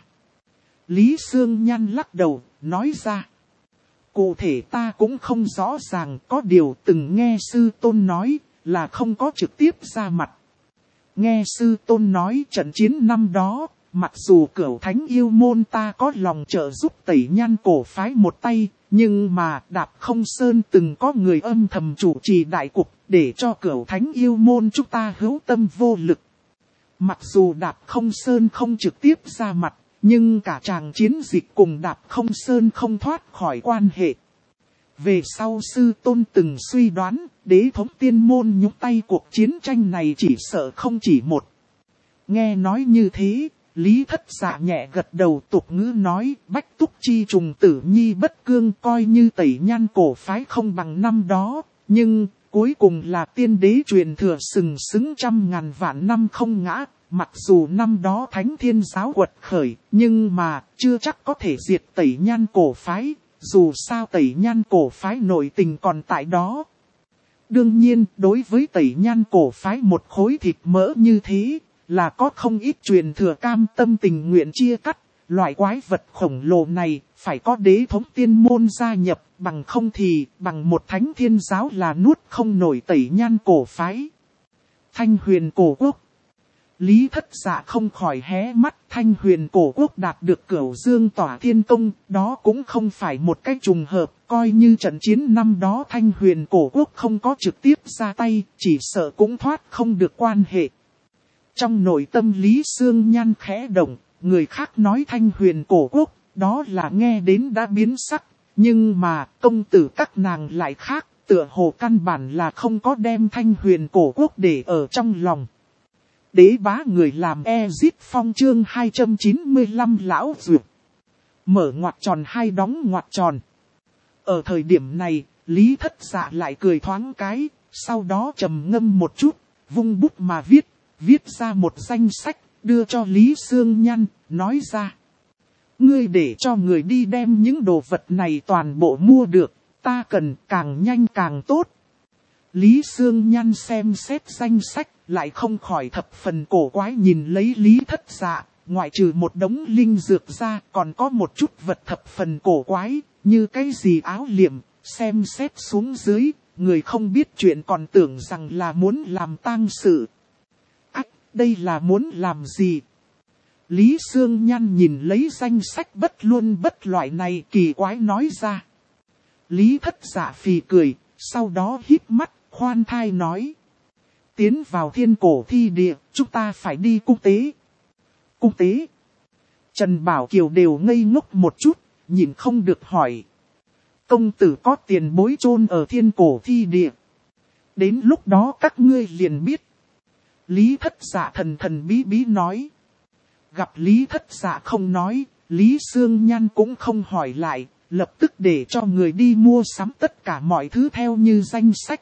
Speaker 1: Lý Xương Nhan lắc đầu, nói ra. Cụ thể ta cũng không rõ ràng, có điều từng nghe sư tôn nói, là không có trực tiếp ra mặt. Nghe sư tôn nói trận chiến năm đó, mặc dù Cửu Thánh Yêu Môn ta có lòng trợ giúp Tẩy Nhan cổ phái một tay, nhưng mà Đạp Không Sơn từng có người âm thầm chủ trì đại cục, để cho Cửu Thánh Yêu Môn chúng ta hữu tâm vô lực. Mặc dù Đạp Không Sơn không trực tiếp ra mặt, nhưng cả tràng chiến dịch cùng Đạp Không Sơn không thoát khỏi quan hệ. Về sau sư tôn từng suy đoán, đế thống tiên môn nhúng tay cuộc chiến tranh này chỉ sợ không chỉ một. Nghe nói như thế, Lý Thất Dạ nhẹ gật đầu, tục ngữ nói, bách túc chi trùng tử nhi bất cương, coi như Tẩy Nhan cổ phái không bằng năm đó, nhưng cuối cùng là tiên đế truyền thừa sừng sững trăm ngàn vạn năm không ngã. Mặc dù năm đó Thánh Thiên Giáo quật khởi, nhưng mà chưa chắc có thể diệt Tẩy Nhan cổ phái. Dù sao Tẩy Nhan cổ phái nội tình còn tại đó. Đương nhiên, đối với Tẩy Nhan cổ phái một khối thịt mỡ như thế, là có không ít truyền thừa cam tâm tình nguyện chia cắt. Loại quái vật khổng lồ này, phải có đế thống tiên môn gia nhập, bằng không thì, bằng một Thánh Thiên Giáo là nuốt không nổi Tẩy Nhan cổ phái. Thanh Huyền cổ quốc. Lý Thất Dạ không khỏi hé mắt. Thanh Huyền cổ quốc đạt được Cửu Dương Tỏa Thiên Công, đó cũng không phải một cách trùng hợp, coi như trận chiến năm đó Thanh Huyền cổ quốc không có trực tiếp ra tay, chỉ sợ cũng thoát không được quan hệ. Trong nội tâm Lý Xương Nhan khẽ động, người khác nói Thanh Huyền cổ quốc, đó là nghe đến đã biến sắc, nhưng mà công tử các nàng lại khác, tựa hồ căn bản là không có đem Thanh Huyền cổ quốc để ở trong lòng. Đế bá người làm Ezit Phong chương 295 lão dược. Mở ngoặc tròn hai đóng ngoặc tròn. Ở thời điểm này, Lý Thất Dạ lại cười thoáng cái, sau đó trầm ngâm một chút, vung bút mà viết ra một danh sách, đưa cho Lý Xương Nhan, nói ra. Ngươi để cho người đi đem những đồ vật này toàn bộ mua được, ta cần càng nhanh càng tốt. Lý Xương Nhan xem xét danh sách, lại không khỏi thập phần cổ quái nhìn lấy Lý Thất Dạ, ngoại trừ một đống linh dược ra, còn có một chút vật thập phần cổ quái, như cái gì áo liệm, xem xét xuống dưới, người không biết chuyện còn tưởng rằng là muốn làm tang sự. Ách, đây là muốn làm gì? Lý Xương Nhan nhìn lấy danh sách bất luân bất loại này kỳ quái nói ra. Lý Thất Dạ phì cười, sau đó híp mắt, khoan thai nói. Tiến vào thiên cổ thi địa, chúng ta phải đi cung tế. Cung tế? Trần Bảo Kiều đều ngây ngốc một chút, nhìn không được hỏi. Công tử có tiền bối chôn ở thiên cổ thi địa. Đến lúc đó các ngươi liền biết. Lý Thất Dạ thần thần bí bí nói. Gặp Lý Thất Dạ không nói, Lý Xương Nhan cũng không hỏi lại, lập tức để cho người đi mua sắm tất cả mọi thứ theo như danh sách.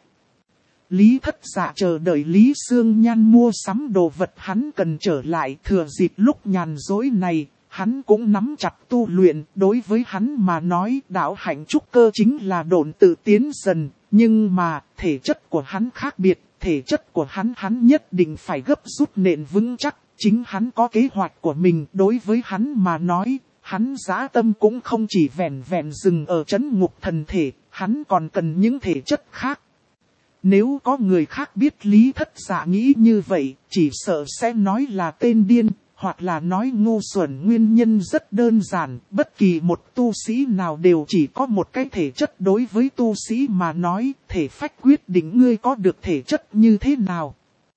Speaker 1: Lý Thất Dạ chờ đợi Lý Xương Nhan mua sắm đồ vật hắn cần trở lại, thừa dịp lúc nhàn rỗi này, hắn cũng nắm chặt tu luyện. Đối với hắn mà nói, đạo hạnh trúc cơ chính là độn tự tiến dần, nhưng mà thể chất của hắn khác biệt, thể chất của hắn nhất định phải gấp rút nền vững chắc, chính hắn có kế hoạch của mình. Đối với hắn mà nói, hắn dã tâm cũng không chỉ vẹn vẹn dừng ở trấn ngục thần thể, hắn còn cần những thể chất khác. Nếu có người khác biết Lý Thất Dạ nghĩ như vậy, chỉ sợ sẽ nói là tên điên, hoặc là nói ngu xuẩn. Nguyên nhân rất đơn giản, bất kỳ một tu sĩ nào đều chỉ có một cái thể chất. Đối với tu sĩ mà nói, thể phách quyết định ngươi có được thể chất như thế nào.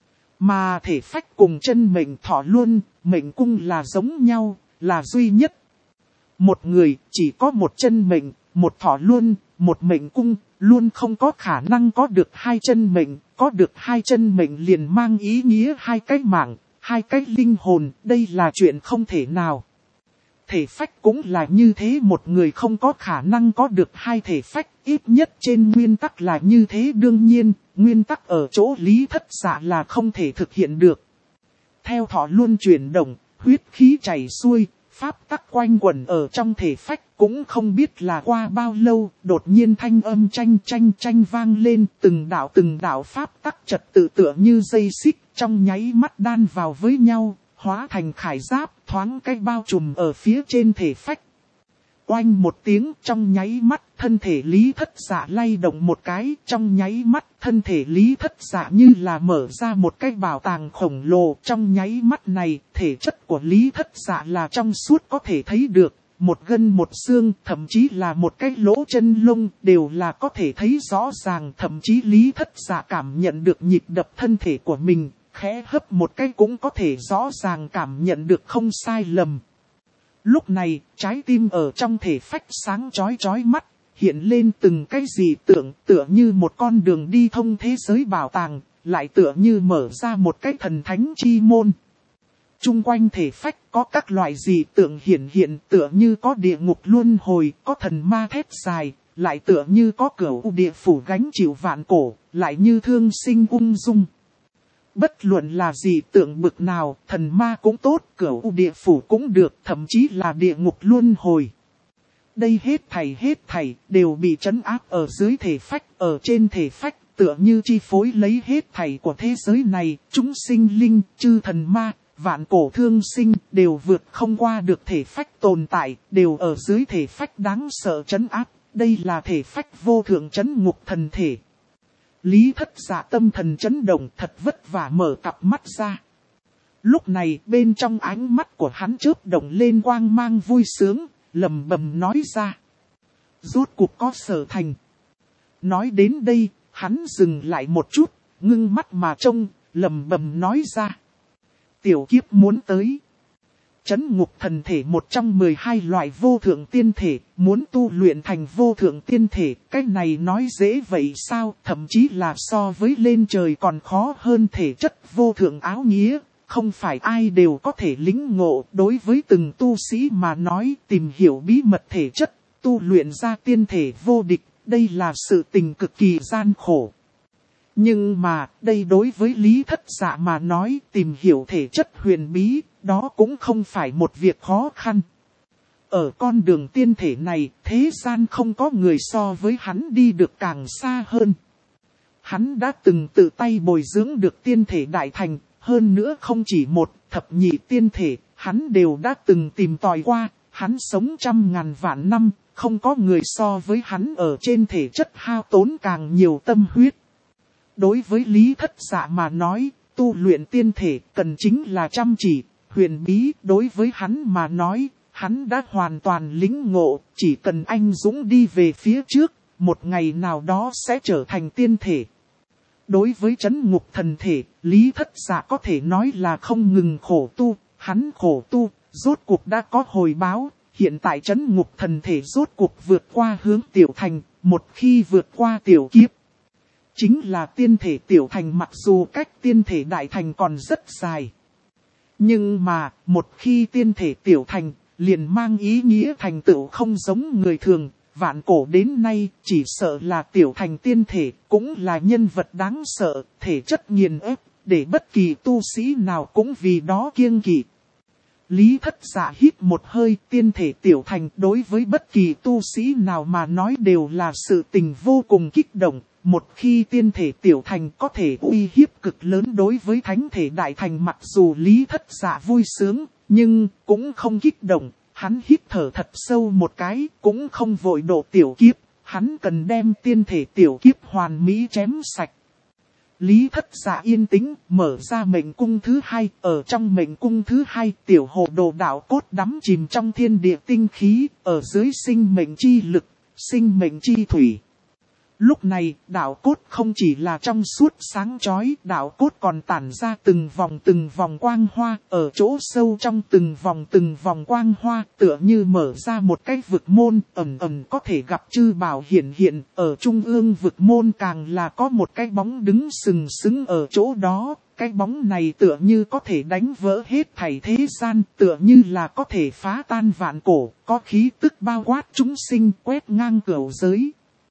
Speaker 1: Mà thể phách cùng chân mệnh thọ luân, mệnh cung là giống nhau, là duy nhất. Một người chỉ có một chân mệnh, một thọ luôn, một mệnh cung, luôn không có khả năng có được hai chân mệnh, có được hai chân mệnh liền mang ý nghĩa hai cái mạng, hai cái linh hồn, đây là chuyện không thể nào. Thể phách cũng là như thế, một người không có khả năng có được hai thể phách, ít nhất trên nguyên tắc là như thế. Đương nhiên, nguyên tắc ở chỗ Lý Thất Dạ là không thể thực hiện được. Theo thọ luôn chuyển động, huyết khí chảy xuôi, pháp tắc quanh quẩn ở trong thể phách, cũng không biết là qua bao lâu, đột nhiên thanh âm chanh vang lên, từng đạo pháp tắc trật tự tựa như dây xích, trong nháy mắt đan vào với nhau, hóa thành khải giáp, thoáng cái bao trùm ở phía trên thể phách. Oanh một tiếng, trong nháy mắt, thân thể Lý Thất Dạ lay động một cái, trong nháy mắt, thân thể Lý Thất Dạ như là mở ra một cái bảo tàng khổng lồ. Trong nháy mắt này, thể chất của Lý Thất Dạ là trong suốt có thể thấy được, một gân một xương, thậm chí là một cái lỗ chân lông, đều là có thể thấy rõ ràng. Thậm chí Lý Thất Dạ cảm nhận được nhịp đập thân thể của mình, khẽ hấp một cái cũng có thể rõ ràng cảm nhận được không sai lầm. Lúc này, trái tim ở trong thể phách sáng chói mắt, hiện lên từng cái dị tượng, tựa như một con đường đi thông thế giới bảo tàng, lại tựa như mở ra một cái thần thánh chi môn. Trung quanh thể phách có các loại dị tượng hiện, tựa như có địa ngục luân hồi, có thần ma thét dài, lại tựa như có cửu địa phủ gánh chịu vạn cổ, lại như thương sinh ung dung. Bất luận là gì tượng bực nào, thần ma cũng tốt, cửu địa phủ cũng được, thậm chí là địa ngục luân hồi. Đây hết thảy đều bị trấn áp ở dưới thể phách, ở trên thể phách, tựa như chi phối lấy hết thảy của thế giới này, chúng sinh linh, chư thần ma, vạn cổ thương sinh, đều vượt không qua được thể phách tồn tại, đều ở dưới thể phách đáng sợ trấn áp, đây là thể phách vô thượng trấn ngục thần thể. Lý Thất Dạ tâm thần chấn động, thật vất vả mở cặp mắt ra. Lúc này bên trong ánh mắt của hắn chớp động lên quang mang vui sướng, lẩm bẩm nói ra. Rốt cuộc có sở thành. Nói đến đây, hắn dừng lại một chút, ngưng mắt mà trông, lẩm bẩm nói ra. Tiểu kiếp muốn tới. Trấn ngục thần thể một trong 12 loại vô thượng tiên thể, muốn tu luyện thành vô thượng tiên thể, cái này nói dễ vậy sao, thậm chí là so với lên trời còn khó hơn. Thể chất vô thượng áo nghĩa, không phải ai đều có thể lĩnh ngộ. Đối với từng tu sĩ mà nói, tìm hiểu bí mật thể chất, tu luyện ra tiên thể vô địch, đây là sự tình cực kỳ gian khổ. Nhưng mà, đây đối với Lý Thất Dạ mà nói, tìm hiểu thể chất huyền bí, đó cũng không phải một việc khó khăn. Ở con đường tiên thể này, thế gian không có người so với hắn đi được càng xa hơn. Hắn đã từng tự tay bồi dưỡng được tiên thể đại thành, hơn nữa không chỉ một, thập nhị tiên thể, hắn đều đã từng tìm tòi qua, hắn sống trăm ngàn vạn năm, không có người so với hắn ở trên thể chất hao tốn càng nhiều tâm huyết. Đối với Lý Thất Dạ mà nói, tu luyện tiên thể cần chính là chăm chỉ, huyền bí. Đối với hắn mà nói, hắn đã hoàn toàn lĩnh ngộ, chỉ cần anh dũng đi về phía trước, một ngày nào đó sẽ trở thành tiên thể. Đối với trấn ngục thần thể, Lý Thất Dạ có thể nói là không ngừng khổ tu, hắn khổ tu, rốt cuộc đã có hồi báo, hiện tại trấn ngục thần thể rốt cuộc vượt qua hướng tiểu thành, một khi vượt qua tiểu kiếp. Chính là tiên thể tiểu thành, mặc dù cách tiên thể đại thành còn rất dài. Nhưng mà, một khi tiên thể tiểu thành, liền mang ý nghĩa thành tựu không giống người thường. Vạn cổ đến nay, chỉ sợ là tiểu thành tiên thể, cũng là nhân vật đáng sợ, thể chất nghiền ép, để bất kỳ tu sĩ nào cũng vì đó kiêng kỵ. Lý Thất Dạ hít một hơi, tiên thể tiểu thành đối với bất kỳ tu sĩ nào mà nói đều là sự tình vô cùng kích động. Một khi tiên thể tiểu thành có thể uy hiếp cực lớn đối với thánh thể đại thành, mặc dù Lý Thất Dạ vui sướng, nhưng cũng không kích động. Hắn hít thở thật sâu một cái, cũng không vội độ tiểu kiếp, hắn cần đem tiên thể tiểu kiếp hoàn mỹ chém sạch. Lý Thất Dạ yên tĩnh, mở ra mệnh cung thứ hai, ở trong mệnh cung thứ hai, tiểu hồ đồ đạo cốt đắm chìm trong thiên địa tinh khí, ở dưới sinh mệnh chi lực, sinh mệnh chi thủy. Lúc này, đạo cốt không chỉ là trong suốt sáng chói, đạo cốt còn tản ra từng vòng quang hoa, ở chỗ sâu trong từng vòng quang hoa, tựa như mở ra một cái vực môn, ẩn ẩn có thể gặp chư bảo hiện hiện, ở trung ương vực môn càng là có một cái bóng đứng sừng sững ở chỗ đó. Cái bóng này tựa như có thể đánh vỡ hết thảy thế gian, tựa như là có thể phá tan vạn cổ, có khí tức bao quát chúng sinh quét ngang cửu giới.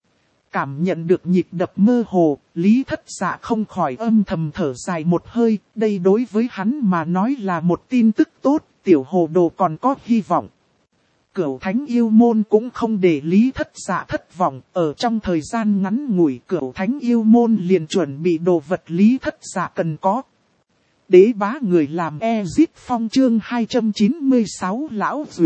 Speaker 1: Cảm nhận được nhịp đập mơ hồ, Lý Thất Dạ không khỏi âm thầm thở dài một hơi, đây đối với hắn mà nói là một tin tức tốt, tiểu hồ đồ còn có hy vọng. Cửu Thánh Yêu Môn cũng không để Lý Thất Dạ thất vọng, ở trong thời gian ngắn ngủi Cửu Thánh Yêu Môn liền chuẩn bị đồ vật Lý Thất Dạ cần có. Đế bá người làm Ezit Phong chương 296 Lão Duyệt.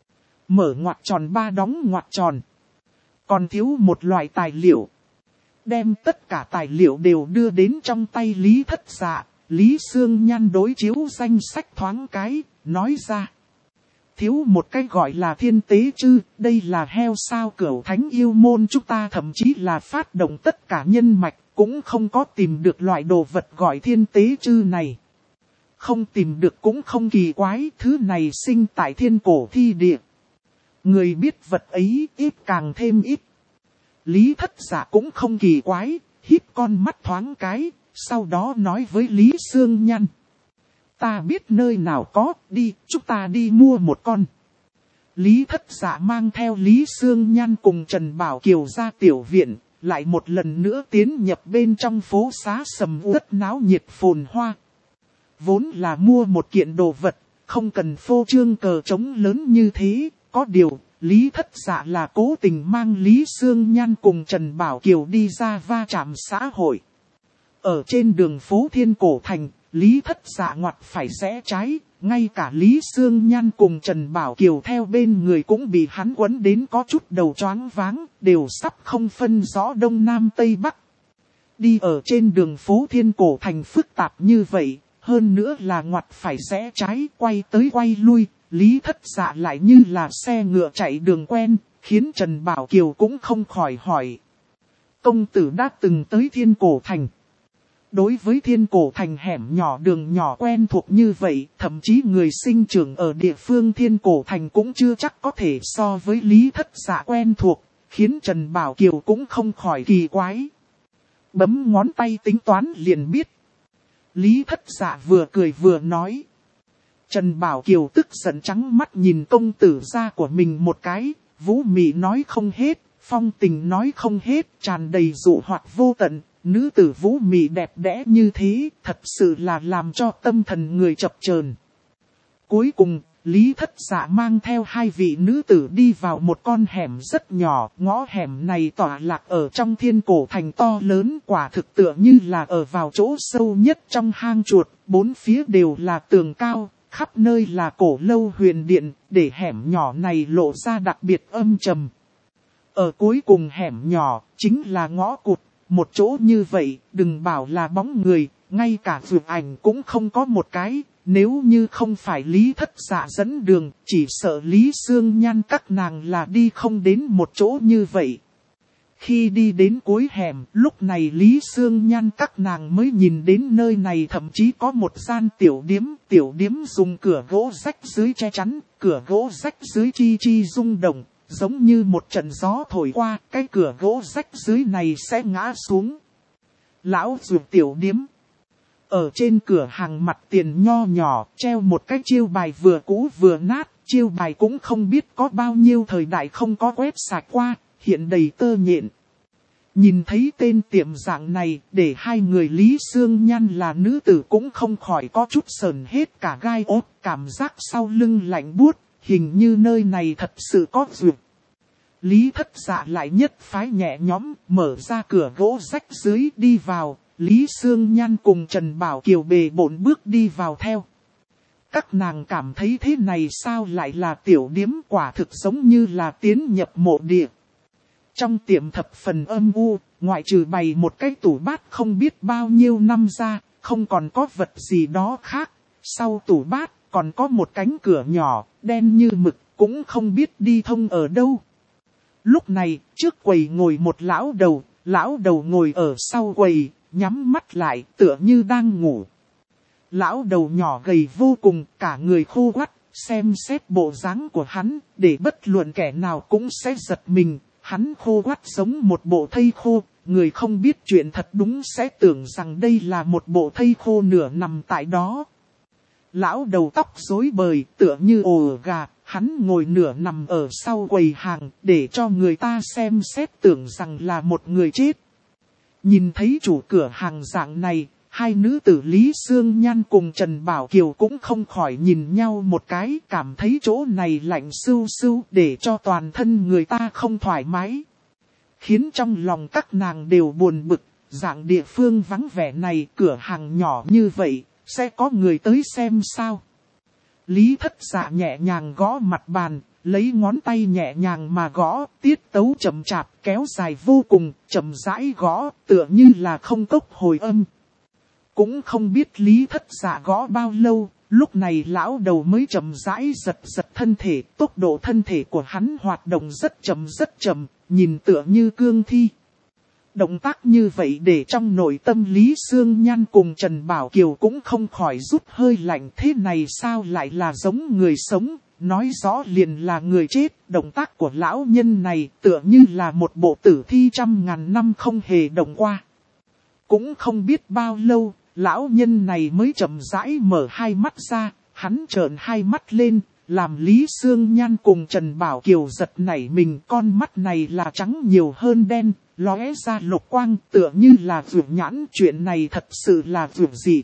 Speaker 1: Mở ngoặc tròn ba đóng ngoặc tròn. Còn thiếu một loại tài liệu. Đem tất cả tài liệu đều đưa đến trong tay Lý Thất Dạ. Lý Sương Nhan đối chiếu danh sách thoáng cái, nói ra. Thiếu một cái gọi là thiên tế chư, đây là heo sao Cửu Thánh Yêu Môn chúng ta thậm chí là phát động tất cả nhân mạch, cũng không có tìm được loại đồ vật gọi thiên tế chư này. Không tìm được cũng không kỳ quái, thứ này sinh tại thiên cổ thi địa. Người biết vật ấy ít càng thêm ít. Lý Thất Dạ cũng không kỳ quái, híp con mắt thoáng cái, sau đó nói với Lý Sương Nhan. Ta biết nơi nào có, đi, chúng ta đi mua một con. Lý Thất Dạ mang theo Lý Sương Nhan cùng Trần Bảo Kiều ra tiểu viện, lại một lần nữa tiến nhập bên trong phố xá sầm uất náo nhiệt phồn hoa. Vốn là mua một kiện đồ vật, không cần phô trương cờ trống lớn như thế, có điều, Lý Thất Dạ là cố tình mang Lý Sương Nhan cùng Trần Bảo Kiều đi ra va chạm xã hội. Ở trên đường phố Thiên Cổ Thành, Lý Thất Dạ ngoặt phải rẽ trái, ngay cả Lý Sương Nhan cùng Trần Bảo Kiều theo bên người cũng bị hắn quấn đến có chút đầu choáng váng, đều sắp không phân rõ đông nam tây bắc. Đi ở trên đường phố Thiên Cổ Thành phức tạp như vậy, hơn nữa là ngoặt phải rẽ trái quay tới quay lui, Lý Thất Dạ lại như là xe ngựa chạy đường quen, khiến Trần Bảo Kiều cũng không khỏi hỏi. Công tử đã từng tới Thiên Cổ Thành. Đối với Thiên Cổ Thành hẻm nhỏ đường nhỏ quen thuộc như vậy, thậm chí người sinh trưởng ở địa phương Thiên Cổ Thành cũng chưa chắc có thể so với Lý Thất Dạ quen thuộc, khiến Trần Bảo Kiều cũng không khỏi kỳ quái. Bấm ngón tay tính toán liền biết. Lý Thất Dạ vừa cười vừa nói. Trần Bảo Kiều tức giận trắng mắt nhìn công tử gia của mình một cái, vũ mị nói không hết, phong tình nói không hết, tràn đầy dụ hoặc vô tận. Nữ tử vũ mị đẹp đẽ như thế, thật sự là làm cho tâm thần người chập chờn. Cuối cùng, Lý Thất Dạ mang theo hai vị nữ tử đi vào một con hẻm rất nhỏ, ngõ hẻm này tọa lạc ở trong Thiên Cổ Thành to lớn, quả thực tựa như là ở vào chỗ sâu nhất trong hang chuột, bốn phía đều là tường cao, khắp nơi là cổ lâu huyền điện, để hẻm nhỏ này lộ ra đặc biệt âm trầm. Ở cuối cùng hẻm nhỏ, chính là ngõ cụt. Một chỗ như vậy, đừng bảo là bóng người, ngay cả vượt ảnh cũng không có một cái, nếu như không phải Lý Thất Dạ dẫn đường, chỉ sợ Lý Sương Nhan các nàng là đi không đến một chỗ như vậy. Khi đi đến cuối hẻm, lúc này Lý Sương Nhan các nàng mới nhìn đến nơi này thậm chí có một gian tiểu điếm dùng cửa gỗ rách dưới che chắn, cửa gỗ rách dưới chi chi rung động. Giống như một trận gió thổi qua, cái cửa gỗ rách dưới này sẽ ngã xuống. Lão Duyệt tiểu điếm. Ở trên cửa hàng mặt tiền nho nhỏ, treo một cái chiêu bài vừa cũ vừa nát. Chiêu bài cũng không biết có bao nhiêu thời đại không có quét sạch qua, hiện đầy tơ nhện. Nhìn thấy tên tiệm dạng này, để hai người Lý Sương Nhan là nữ tử cũng không khỏi có chút sờn hết cả gai ốt, cảm giác sau lưng lạnh buốt. Hình như nơi này thật sự có duyệt. Lý Thất Dạ lại nhất phái nhẹ nhõm, mở ra cửa gỗ rách dưới đi vào. Lý Sương Nhan cùng Trần Bảo Kiều bề bộn bước đi vào theo. Các nàng cảm thấy thế này sao lại là tiểu điếm, quả thực giống như là tiến nhập mộ địa. Trong tiệm thập phần âm u, ngoại trừ bày một cái tủ bát không biết bao nhiêu năm ra, không còn có vật gì đó khác. Sau tủ bát còn có một cánh cửa nhỏ, đen như mực, cũng không biết đi thông ở đâu. Lúc này, trước quầy ngồi một lão đầu, Lão đầu ngồi ở sau quầy, nhắm mắt lại tựa như đang ngủ. Lão đầu nhỏ gầy vô cùng, cả người khô quắt, xem xét bộ dáng của hắn, để bất luận kẻ nào cũng sẽ giật mình. Hắn khô quắt giống một bộ thây khô, người không biết chuyện thật đúng sẽ tưởng rằng đây là một bộ thây khô nửa nằm tại đó. Lão đầu tóc rối bời, tựa như ổ gà, hắn ngồi nửa nằm ở sau quầy hàng, để cho người ta xem xét tưởng rằng là một người chết. Nhìn thấy chủ cửa hàng dạng này, hai nữ tử Lý Sương Nhan cùng Trần Bảo Kiều cũng không khỏi nhìn nhau một cái, cảm thấy chỗ này lạnh sưu sưu để cho toàn thân người ta không thoải mái. Khiến trong lòng các nàng đều buồn bực, dạng địa phương vắng vẻ này, cửa hàng nhỏ như vậy, sẽ có người tới xem sao. Lý Thất Dạ nhẹ nhàng gõ mặt bàn, lấy ngón tay nhẹ nhàng mà gõ, tiết tấu chậm chạp, kéo dài vô cùng, chậm rãi gõ, tựa như là không tốc hồi âm. Cũng không biết Lý Thất Dạ gõ bao lâu, lúc này lão đầu mới chậm rãi giật giật thân thể, tốc độ thân thể của hắn hoạt động rất chậm, nhìn tựa như cương thi. Động tác như vậy để trong nội tâm Lý Sương Nhan cùng Trần Bảo Kiều cũng không khỏi rút hơi lạnh, thế này sao lại là giống người sống, nói rõ liền là người chết. Động tác của lão nhân này tựa như là một bộ tử thi trăm ngàn năm không hề động qua. Cũng không biết bao lâu, lão nhân này mới chậm rãi mở hai mắt ra, hắn trợn hai mắt lên, làm Lý Sương Nhan cùng Trần Bảo Kiều giật nảy mình. Con mắt này là trắng nhiều hơn đen, lóe ra lục quang, tựa như là vượt nhãn. Chuyện này thật sự là vượt dị.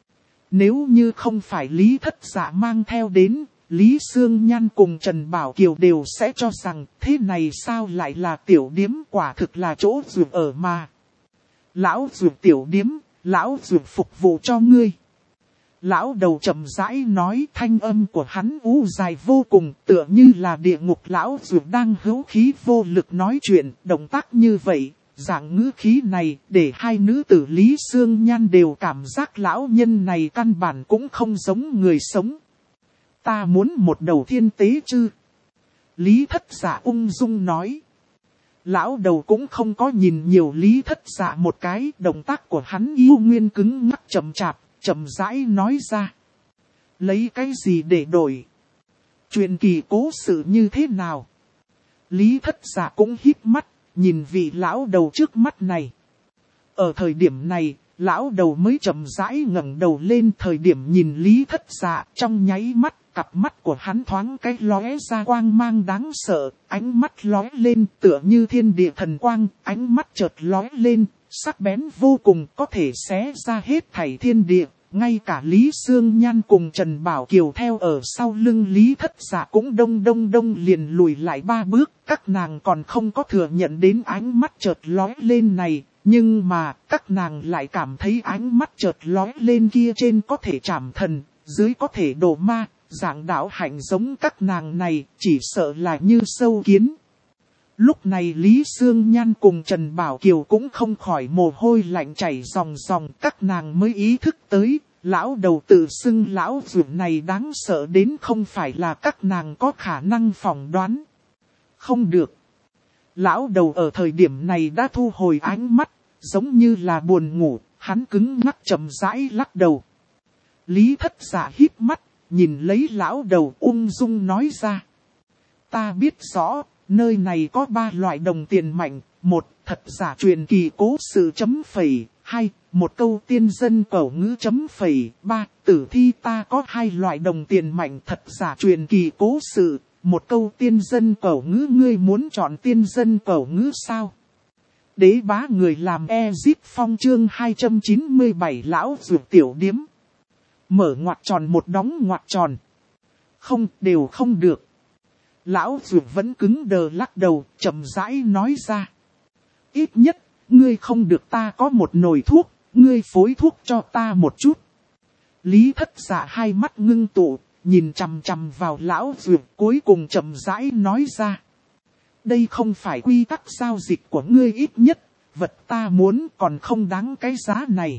Speaker 1: Nếu như không phải Lý Thất Dạ mang theo đến, Lý Sương Nhan cùng Trần Bảo Kiều đều sẽ cho rằng thế này sao lại là tiểu điếm, quả thực là chỗ vượt ở mà. Lão vượt tiểu điếm, lão vượt phục vụ cho ngươi. Lão đầu chậm rãi nói, thanh âm của hắn u dài vô cùng, tựa như là địa ngục. Lão vượt đang hữu khí vô lực nói chuyện, động tác như vậy, dạng ngữ khí này, để hai nữ tử Lý Sương Nhan đều cảm giác lão nhân này căn bản cũng không giống người sống. Ta muốn một đầu thiên tế chư. Lý Thất Dạ ung dung nói. Lão đầu cũng không có nhìn nhiều Lý Thất Dạ một cái, động tác của hắn yêu nguyên cứng ngắc chậm chạp, chậm rãi nói ra. Lấy cái gì để đổi? Truyền kỳ cố sự như thế nào? Lý Thất Dạ cũng híp mắt, nhìn vị lão đầu trước mắt này. Ở thời điểm này, lão đầu mới chậm rãi ngẩng đầu lên. Thời điểm nhìn Lý Thất Dạ, trong nháy mắt, cặp mắt của hắn thoáng cái lóe ra quang mang đáng sợ, ánh mắt lóe lên tựa như thiên địa thần quang, ánh mắt chợt lóe lên, sắc bén vô cùng, có thể xé ra hết thảy thiên địa. Ngay cả Lý Sương Nhan cùng Trần Bảo Kiều theo ở sau lưng Lý Thất Dạ cũng đông liền lùi lại 3 bước, các nàng còn không có thừa nhận đến ánh mắt chợt lóe lên này. Nhưng mà, các nàng lại cảm thấy ánh mắt chợt lóe lên kia trên có thể trảm thần, dưới có thể độ ma. Dạng đạo hạnh giống các nàng này, chỉ sợ là như sâu kiến. Lúc này Lý Sương Nhan cùng Trần Bảo Kiều cũng không khỏi mồ hôi lạnh chảy ròng, các nàng mới ý thức tới, lão đầu tự xưng lão vượt này đáng sợ đến không phải là các nàng có khả năng phỏng đoán. Không được. Lão đầu ở thời điểm này đã thu hồi ánh mắt, giống như là buồn ngủ, hắn cứng ngắc chậm rãi lắc đầu. Lý Thất Dạ híp mắt, nhìn lấy lão đầu ung dung nói ra. Ta biết rõ, nơi này có 3 loại đồng tiền mạnh, 1. Thật giả truyền kỳ cố sự chấm phẩy, 2. Một câu tiên dân cẩu ngữ chấm phẩy, 3. Tử thi ta có 2 loại đồng tiền mạnh thật giả truyền kỳ cố sự, một câu tiên dân cẩu ngữ, ngươi muốn chọn tiên dân cẩu ngữ sao? Đế bá người làm Ezip Phong chương 297 lão vượt tiểu điếm. Mở ngoặc tròn một đóng ngoặc tròn. Không, đều không được. Lão vượt vẫn cứng đờ lắc đầu, chậm rãi nói ra. Ít nhất, ngươi không được, ta có một nồi thuốc, ngươi phối thuốc cho ta một chút. Lý Thất Dạ hai mắt ngưng tụ, nhìn chằm chằm vào lão vượt, cuối cùng chậm rãi nói ra. Đây không phải quy tắc giao dịch của ngươi, ít nhất, vật ta muốn còn không đáng cái giá này.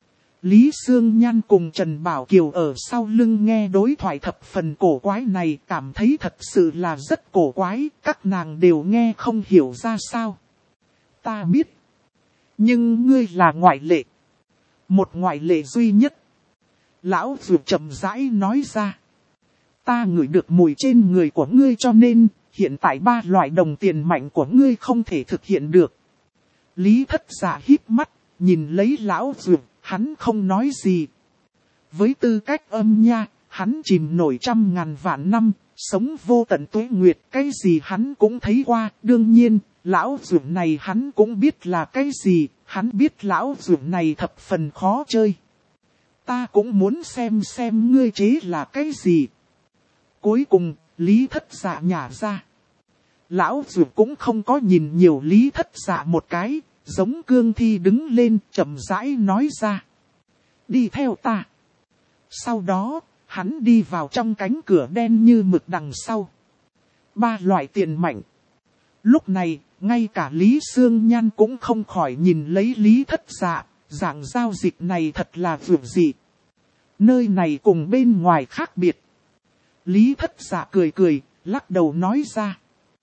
Speaker 1: Lý Sương Nhan cùng Trần Bảo Kiều ở sau lưng nghe đối thoại thập phần cổ quái này, cảm thấy thật sự là rất cổ quái, các nàng đều nghe không hiểu ra sao. Ta biết. Nhưng ngươi là ngoại lệ. Một ngoại lệ duy nhất. Lão Dược chậm rãi nói ra. Ta ngửi được mùi trên người của ngươi cho nên, hiện tại 3 loại đồng tiền mạnh của ngươi không thể thực hiện được. Lý Thất Dạ híp mắt, nhìn lấy Lão Dược, hắn không nói gì. Với tư cách âm nha, hắn chìm nổi 100.000 vạn năm, sống vô tận tuế nguyệt, cái gì hắn cũng thấy qua. Đương nhiên, Lão Dược này hắn cũng biết là cái gì, hắn biết Lão Dược này thập phần khó chơi. Ta cũng muốn xem ngươi chế là cái gì. Cuối cùng, Lý Thất Dạ nhả ra. Lão Dược cũng không có nhìn nhiều Lý Thất Dạ một cái, giống cương thi đứng lên chậm rãi nói ra. Đi theo ta. Sau đó, hắn đi vào trong cánh cửa đen như mực đằng sau. 3 loại tiền mạnh. Lúc này, ngay cả Lý Sương Nhan cũng không khỏi nhìn lấy Lý Thất Dạ, dạng giao dịch này thật là vượt dị. Nơi này cùng bên ngoài khác biệt. Lý Thất Dạ cười, lắc đầu nói ra.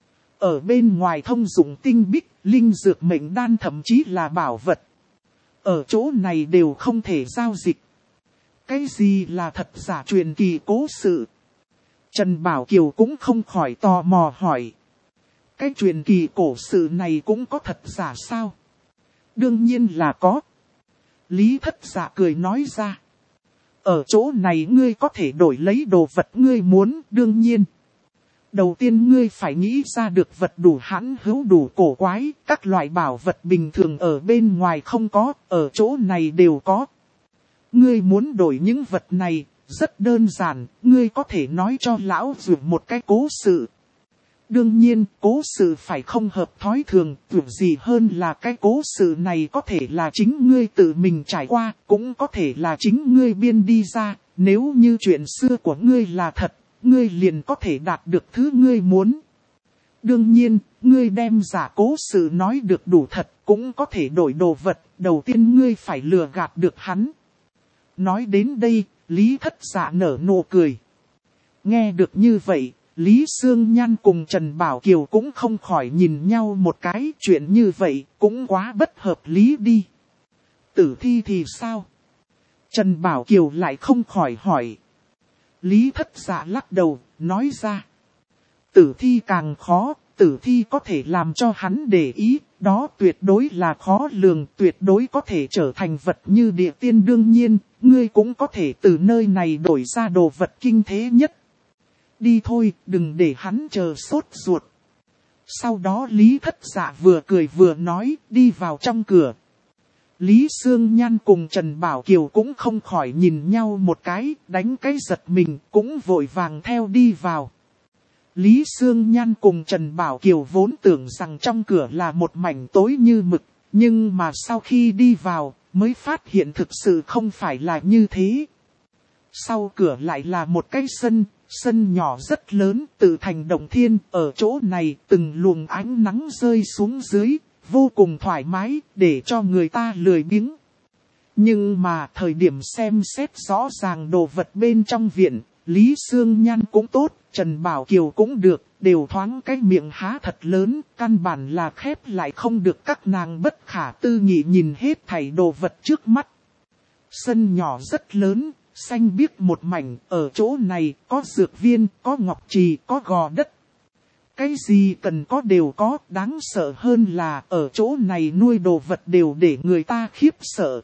Speaker 1: Ở bên ngoài thông dụng tinh bích, linh dược mệnh đan thậm chí là bảo vật. Ở chỗ này đều không thể giao dịch. Cái gì là thật giả truyền kỳ cố sự? Trần Bảo Kiều cũng không khỏi tò mò hỏi. Cái truyền kỳ cổ sự này cũng có thật giả sao? Đương nhiên là có. Lý Thất Dạ cười nói ra. Ở chỗ này ngươi có thể đổi lấy đồ vật ngươi muốn, đương nhiên. Đầu tiên ngươi phải nghĩ ra được vật đủ hãn hữu đủ cổ quái, các loại bảo vật bình thường ở bên ngoài không có, ở chỗ này đều có. Ngươi muốn đổi những vật này, rất đơn giản, ngươi có thể nói cho lão Dược một cái cố sự. Đương nhiên, cố sự phải không hợp thói thường, tưởng gì hơn là cái cố sự này có thể là chính ngươi tự mình trải qua, cũng có thể là chính ngươi biên đi ra, nếu như chuyện xưa của ngươi là thật, ngươi liền có thể đạt được thứ ngươi muốn. Đương nhiên, ngươi đem giả cố sự nói được đủ thật, cũng có thể đổi đồ vật, đầu tiên ngươi phải lừa gạt được hắn. Nói đến đây, Lý Thất Dạ nở nụ cười. Nghe được như vậy, Lý Sương Nhan cùng Trần Bảo Kiều cũng không khỏi nhìn nhau một cái, chuyện như vậy cũng quá bất hợp lý đi. Tử thi thì sao? Trần Bảo Kiều lại không khỏi hỏi. Lý Thất Dạ lắc đầu, nói ra. Tử thi càng khó, tử thi có thể làm cho hắn để ý, đó tuyệt đối là khó lường, tuyệt đối có thể trở thành vật như địa tiên. Đương nhiên, ngươi cũng có thể từ nơi này đổi ra đồ vật kinh thế nhất. Đi thôi, đừng để hắn chờ sốt ruột. Sau đó Lý Thất Dạ vừa cười vừa nói, đi vào trong cửa. Lý Sương Nhan cùng Trần Bảo Kiều cũng không khỏi nhìn nhau một cái, đánh cái giật mình, cũng vội vàng theo đi vào. Lý Sương Nhan cùng Trần Bảo Kiều vốn tưởng rằng trong cửa là một mảnh tối như mực, nhưng mà sau khi đi vào, mới phát hiện thực sự không phải là như thế. Sau cửa lại là một cái sân nhỏ rất lớn, tự thành động thiên, ở chỗ này từng luồng ánh nắng rơi xuống dưới, vô cùng thoải mái, để cho người ta lười biếng. Nhưng mà thời điểm xem xét rõ ràng đồ vật bên trong viện, Lý Sương Nhan cũng tốt, Trần Bảo Kiều cũng được, đều thoáng cái miệng há thật lớn, căn bản là khép lại không được, các nàng bất khả tư nghị nhìn hết thảy đồ vật trước mắt. Sân nhỏ rất lớn, xanh biếc một mảnh, ở chỗ này có dược viên, có ngọc trì, có gò đất. Cái gì cần có đều có, đáng sợ hơn là ở chỗ này nuôi đồ vật đều để người ta khiếp sợ.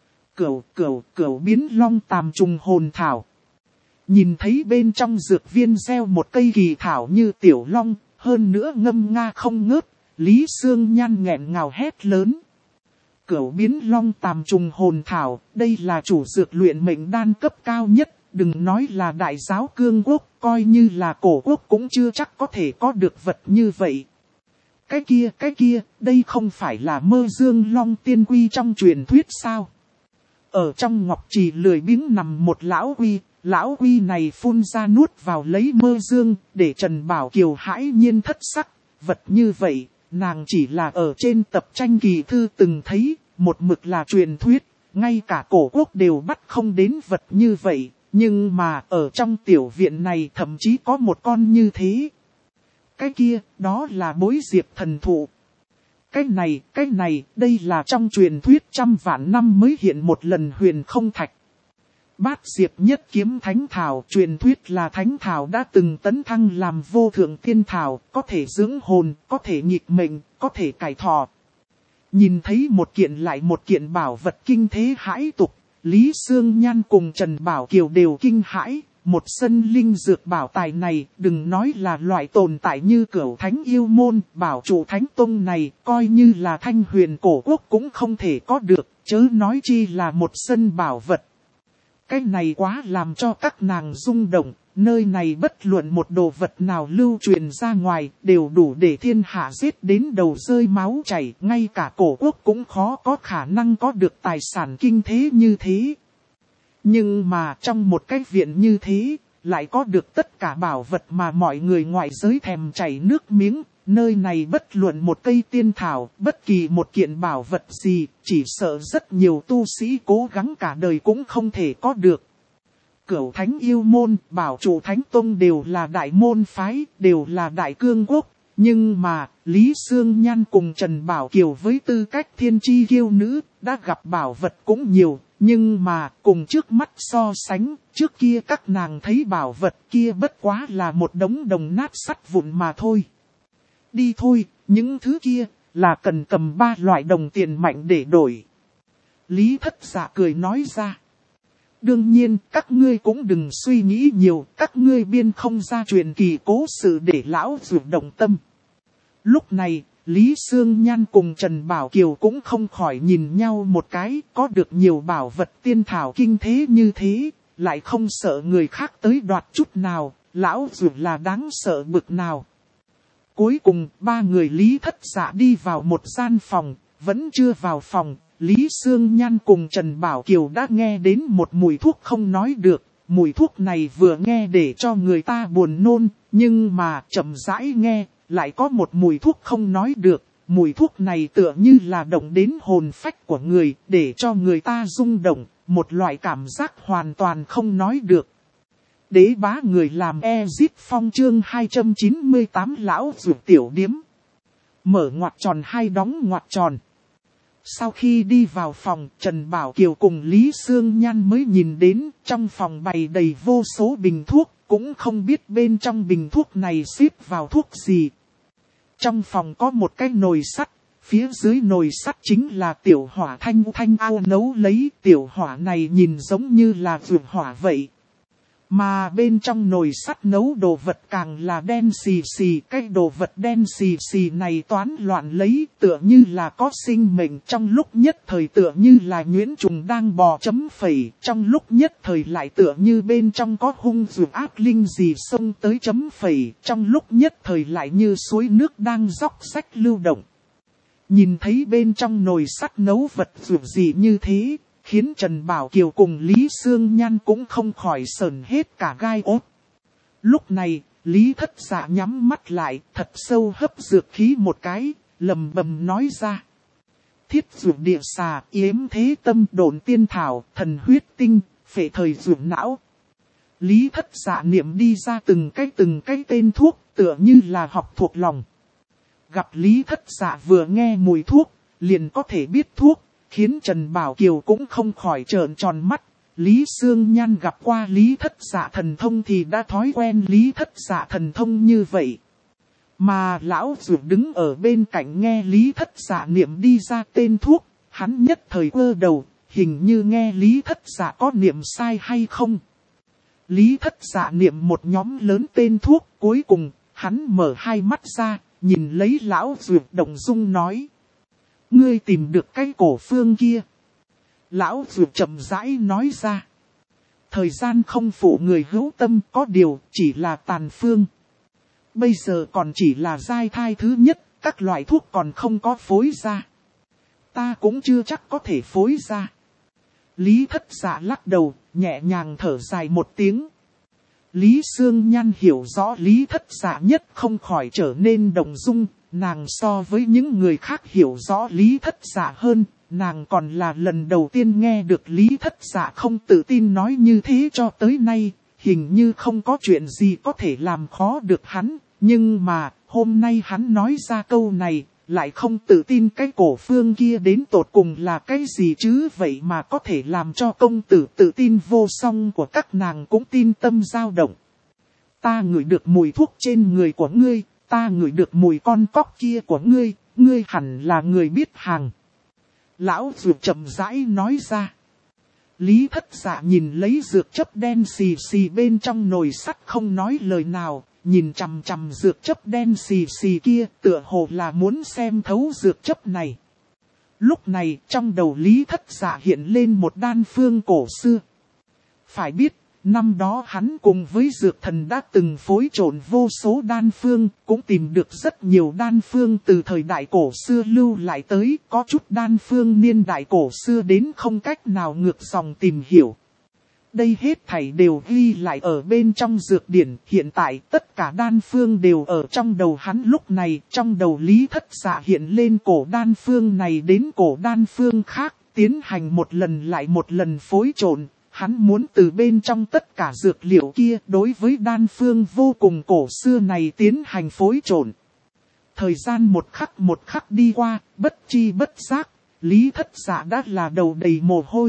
Speaker 1: Cửu biến long tàm trùng hồn thảo. Nhìn thấy bên trong dược viên gieo một cây kỳ thảo như tiểu long, hơn nữa ngâm nga không ngớt, Lý Sương Nhan nghẹn ngào hét lớn. Cửu biến long tàm trùng hồn thảo, đây là chủ dược luyện mệnh đan cấp cao nhất, đừng nói là đại giáo cương quốc, coi như là cổ quốc cũng chưa chắc có thể có được vật như vậy. Cái kia, đây không phải là Mơ Dương Long tiên quy trong truyền thuyết sao? Ở trong ngọc trì lười biếng nằm một lão quy này phun ra nuốt vào lấy Mơ Dương, để Trần Bảo Kiều hãi nhiên thất sắc, vật như vậy. Nàng chỉ là ở trên tập tranh kỳ thư từng thấy, một mực là truyền thuyết, ngay cả cổ quốc đều bắt không đến vật như vậy, nhưng mà ở trong tiểu viện này thậm chí có một con như thế. Cái kia, đó là bối diệp thần thụ. Cái này, đây là trong truyền thuyết trăm vạn năm mới hiện một lần huyền không thạch. Bát diệp nhất kiếm thánh thảo, truyền thuyết là thánh thảo đã từng tấn thăng làm vô thượng tiên thảo, có thể dưỡng hồn, có thể nghịch mệnh, có thể cải thọ. Nhìn thấy một kiện lại một kiện bảo vật kinh thế hãi tục, Lý Sương Nhan cùng Trần Bảo Kiều đều kinh hãi. Một sân linh dược bảo tài này, đừng nói là loại tồn tại như Cửu Thánh Yêu Môn, bảo chủ Thánh Tông này, coi như là Thanh Huyền cổ quốc cũng không thể có được, chớ nói chi là một sân bảo vật. Cái này quá làm cho các nàng rung động, nơi này bất luận một đồ vật nào lưu truyền ra ngoài, đều đủ để thiên hạ giết đến đầu rơi máu chảy, ngay cả cổ quốc cũng khó có khả năng có được tài sản kinh thế như thế. Nhưng mà trong một cái viện như thế, lại có được tất cả bảo vật mà mọi người ngoại giới thèm chảy nước miếng. Nơi này bất luận một cây tiên thảo, bất kỳ một kiện bảo vật gì, chỉ sợ rất nhiều tu sĩ cố gắng cả đời cũng không thể có được. Cửu Thánh Yêu Môn, bảo chủ Thánh Tông đều là đại môn phái, đều là đại cương quốc. Nhưng mà, Lý Sương Nhan cùng Trần Bảo Kiều với tư cách thiên chi kiêu nữ, đã gặp bảo vật cũng nhiều. Nhưng mà, cùng trước mắt so sánh, trước kia các nàng thấy bảo vật kia bất quá là một đống đồng nát sắt vụn mà thôi. Đi thôi, những thứ kia, là cần cầm 3 loại đồng tiền mạnh để đổi. Lý Thất Dạ cười nói ra. Đương nhiên, các ngươi cũng đừng suy nghĩ nhiều, các ngươi biên không ra truyền kỳ cố sự để lão dụ động tâm. Lúc này, Lý Sương Nhan cùng Trần Bảo Kiều cũng không khỏi nhìn nhau một cái, có được nhiều bảo vật tiên thảo kinh thế như thế, lại không sợ người khác tới đoạt chút nào, lão dụ là đáng sợ bực nào. Cuối cùng, 3 người Lý Thất Dạ đi vào một gian phòng, vẫn chưa vào phòng, Lý Sương Nhan cùng Trần Bảo Kiều đã nghe đến một mùi thuốc không nói được, mùi thuốc này vừa nghe để cho người ta buồn nôn, nhưng mà chậm rãi nghe, lại có một mùi thuốc không nói được, mùi thuốc này tựa như là động đến hồn phách của người, để cho người ta rung động, một loại cảm giác hoàn toàn không nói được. Đế bá người làm Ezip Phong chương 298 lão dụ tiểu điếm. Mở ngoặc tròn hai đóng ngoặc tròn. Sau khi đi vào phòng, Trần Bảo Kiều cùng Lý Sương Nhan mới nhìn đến trong phòng bày đầy vô số bình thuốc, cũng không biết bên trong bình thuốc này xếp vào thuốc gì. Trong phòng có một cái nồi sắt, phía dưới nồi sắt chính là tiểu hỏa thanh ao nấu lấy, tiểu hỏa này nhìn giống như là vượt hỏa vậy. Mà bên trong nồi sắt nấu đồ vật càng là đen xì xì, cái đồ vật đen xì xì này toán loạn lấy, tựa như là có sinh mệnh, trong lúc nhất thời tựa như là nhuyễn trùng đang bò chấm phẩy, trong lúc nhất thời lại tựa như bên trong có hung dữ ác linh gì xông tới chấm phẩy, trong lúc nhất thời lại như suối nước đang róc rách lưu động. Nhìn thấy bên trong nồi sắt nấu vật dữ gì như thế, khiến Trần Bảo Kiều cùng Lý Sương Nhan cũng không khỏi sởn hết cả gai ốt. Lúc này, Lý Thất Dạ nhắm mắt lại, thật sâu hấp dược khí một cái, lầm bầm nói ra. Thiết dụ địa xà, yếm thế tâm, độn tiên thảo, thần huyết tinh, phệ thời dụ não. Lý Thất Dạ niệm đi ra từng cái tên thuốc, tựa như là học thuộc lòng. Gặp Lý Thất Dạ vừa nghe mùi thuốc, liền có thể biết thuốc. Khiến Trần Bảo Kiều cũng không khỏi trợn tròn mắt. Lý Sương Nhan gặp qua Lý Thất Dạ thần thông thì đã thói quen Lý Thất Dạ thần thông như vậy. Mà lão dụ đứng ở bên cạnh nghe Lý Thất Dạ niệm đi ra tên thuốc, hắn nhất thời quơ đầu, hình như nghe Lý Thất Dạ có niệm sai hay không. Lý Thất Dạ niệm một nhóm lớn tên thuốc, cuối cùng, hắn mở hai mắt ra, nhìn lấy lão dụ động dung nói. Ngươi tìm được cái cổ phương kia. Lão dụ chậm rãi nói ra. Thời gian không phụ người hữu tâm, có điều chỉ là tàn phương. Bây giờ còn chỉ là giai thai thứ nhất, các loại thuốc còn không có phối ra. Ta cũng chưa chắc có thể phối ra. Lý Thất Dạ lắc đầu, nhẹ nhàng thở dài một tiếng. Lý Sương Nhan hiểu rõ Lý Thất Dạ nhất không khỏi trở nên động dung. Nàng so với những người khác hiểu rõ Lý Thất Dạ hơn, nàng còn là lần đầu tiên nghe được Lý Thất Dạ không tự tin nói như thế cho tới nay, hình như không có chuyện gì có thể làm khó được hắn, nhưng mà, hôm nay hắn nói ra câu này, lại không tự tin cái cổ phương kia đến tột cùng là cái gì chứ, vậy mà có thể làm cho công tử tự tin vô song của các nàng cũng tin tâm dao động. Ta ngửi được mùi thuốc trên người của ngươi, ta ngửi được mùi con cóc kia của ngươi, ngươi hẳn là người biết hàng. Lão Dược chậm rãi nói ra. Lý Thất Dạ nhìn lấy dược chấp đen xì xì bên trong nồi sắt không nói lời nào, nhìn chằm chằm dược chấp đen xì xì kia, tựa hồ là muốn xem thấu dược chấp này. Lúc này trong đầu Lý Thất Dạ hiện lên một đan phương cổ xưa. Phải biết, năm đó hắn cùng với dược thần đã từng phối trộn vô số đan phương, cũng tìm được rất nhiều đan phương từ thời đại cổ xưa lưu lại tới, có chút đan phương niên đại cổ xưa đến không cách nào ngược dòng tìm hiểu. Đây hết thảy đều ghi lại ở bên trong dược điển, hiện tại tất cả đan phương đều ở trong đầu hắn. Lúc này trong đầu Lý Thất Dạ hiện lên cổ đan phương này đến cổ đan phương khác, tiến hành một lần lại một lần phối trộn. Hắn muốn từ bên trong tất cả dược liệu kia đối với đan phương vô cùng cổ xưa này tiến hành phối trộn. Thời gian một khắc đi qua, bất chi bất giác, Lý Thất Dạ đã là đầu đầy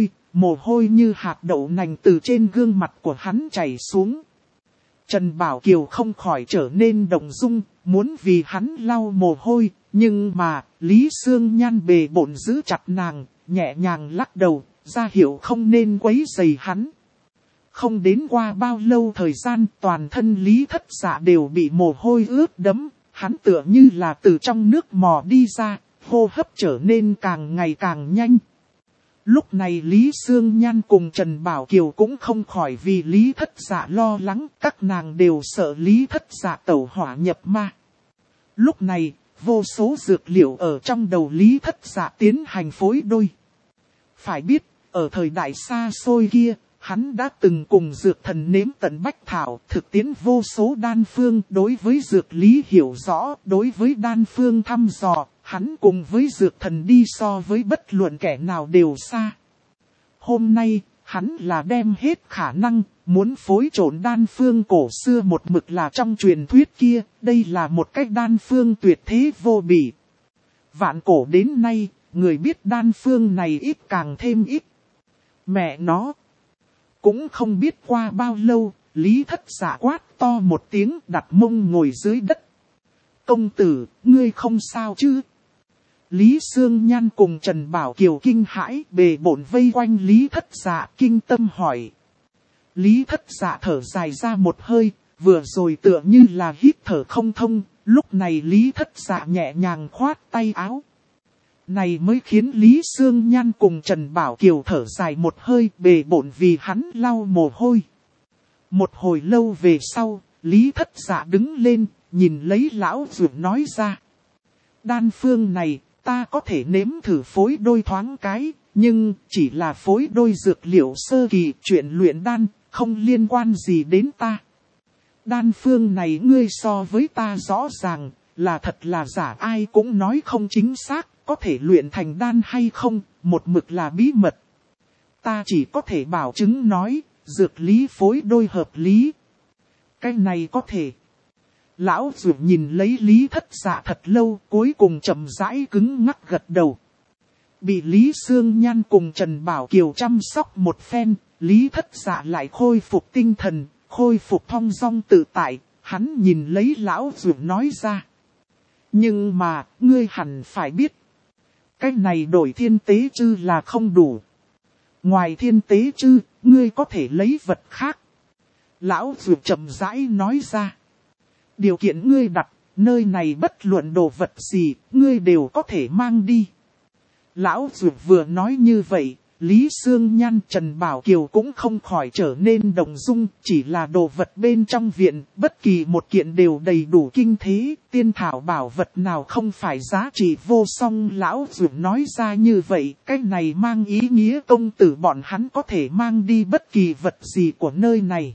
Speaker 1: mồ hôi như hạt đậu nành từ trên gương mặt của hắn chảy xuống. Trần Bảo Kiều không khỏi trở nên động dung, muốn vì hắn lau mồ hôi, nhưng mà Lý Sương Nhan bề bộn giữ chặt nàng, nhẹ nhàng lắc đầu, ra hiệu không nên quấy rầy hắn. Không đến qua bao lâu thời gian, toàn thân Lý Thất Dạ đều bị mồ hôi ướt đẫm, hắn tựa như là từ trong nước mò đi ra, hô hấp trở nên càng ngày càng nhanh. Lúc này Lý Sương Nhan cùng Trần Bảo Kiều cũng không khỏi vì Lý Thất Dạ lo lắng, các nàng đều sợ Lý Thất Dạ tẩu hỏa nhập ma. Lúc này, vô số dược liệu ở trong đầu Lý Thất Dạ tiến hành phối đôi. Phải biết, ở thời đại xa xôi kia, hắn đã từng cùng dược thần nếm tận bách thảo, thực tiễn vô số đan phương, đối với dược lý hiểu rõ, đối với đan phương thăm dò, hắn cùng với dược thần đi so với bất luận kẻ nào đều xa. Hôm nay, hắn là đem hết khả năng, muốn phối trộn đan phương cổ xưa một mực là trong truyền thuyết kia, đây là một cách đan phương tuyệt thế vô bỉ. Vạn cổ đến nay, người biết đan phương này ít càng thêm ít. Mẹ nó! Cũng không biết qua bao lâu, Lý Thất Dạ quát to một tiếng, đặt mông ngồi dưới đất. Công tử, ngươi không sao chứ? Lý Sương Nhan cùng Trần Bảo Kiều kinh hãi, bề bộn vây quanh Lý Thất Dạ kinh tâm hỏi. Lý Thất Dạ thở dài ra một hơi, vừa rồi tựa như là hít thở không thông, lúc này Lý Thất Dạ nhẹ nhàng khoát tay áo. Này mới khiến Lý Sương Nhan cùng Trần Bảo Kiều thở dài một hơi, bề bộn vì hắn lau mồ hôi. Một hồi lâu về sau, Lý Thất Dạ đứng lên, nhìn lấy lão Dược nói ra. Đan phương này, ta có thể nếm thử phối đôi thoáng cái, nhưng chỉ là phối đôi dược liệu sơ kỳ, chuyện luyện đan, không liên quan gì đến ta. Đan phương này ngươi so với ta rõ ràng, là thật là giả, ai cũng nói không chính xác. Có thể luyện thành đan hay không, một mực là bí mật. Ta chỉ có thể bảo chứng nói, dược lý phối đôi hợp lý. Cái này có thể. Lão Dược nhìn lấy Lý Thất Dạ thật lâu, cuối cùng chậm rãi cứng ngắc gật đầu. Bị Lý Sương Nhan cùng Trần Bảo Kiều chăm sóc một phen, Lý Thất Dạ lại khôi phục tinh thần, khôi phục thong dong tự tại, hắn nhìn lấy Lão Dược nói ra. Nhưng mà, ngươi hẳn phải biết. Cái này đổi thiên tế chư là không đủ. Ngoài thiên tế chư, ngươi có thể lấy vật khác. Lão Dược chậm rãi nói ra. Điều kiện ngươi đặt, nơi này bất luận đồ vật gì, ngươi đều có thể mang đi. Lão Dược vừa nói như vậy, Lý Sương Nhan Trần Bảo Kiều cũng không khỏi trở nên động dung, chỉ là đồ vật bên trong viện, bất kỳ một kiện đều đầy đủ kinh thế, tiên thảo bảo vật nào không phải giá trị vô song. Lão Dược nói ra như vậy, cái này mang ý nghĩa công tử bọn hắn có thể mang đi bất kỳ vật gì của nơi này.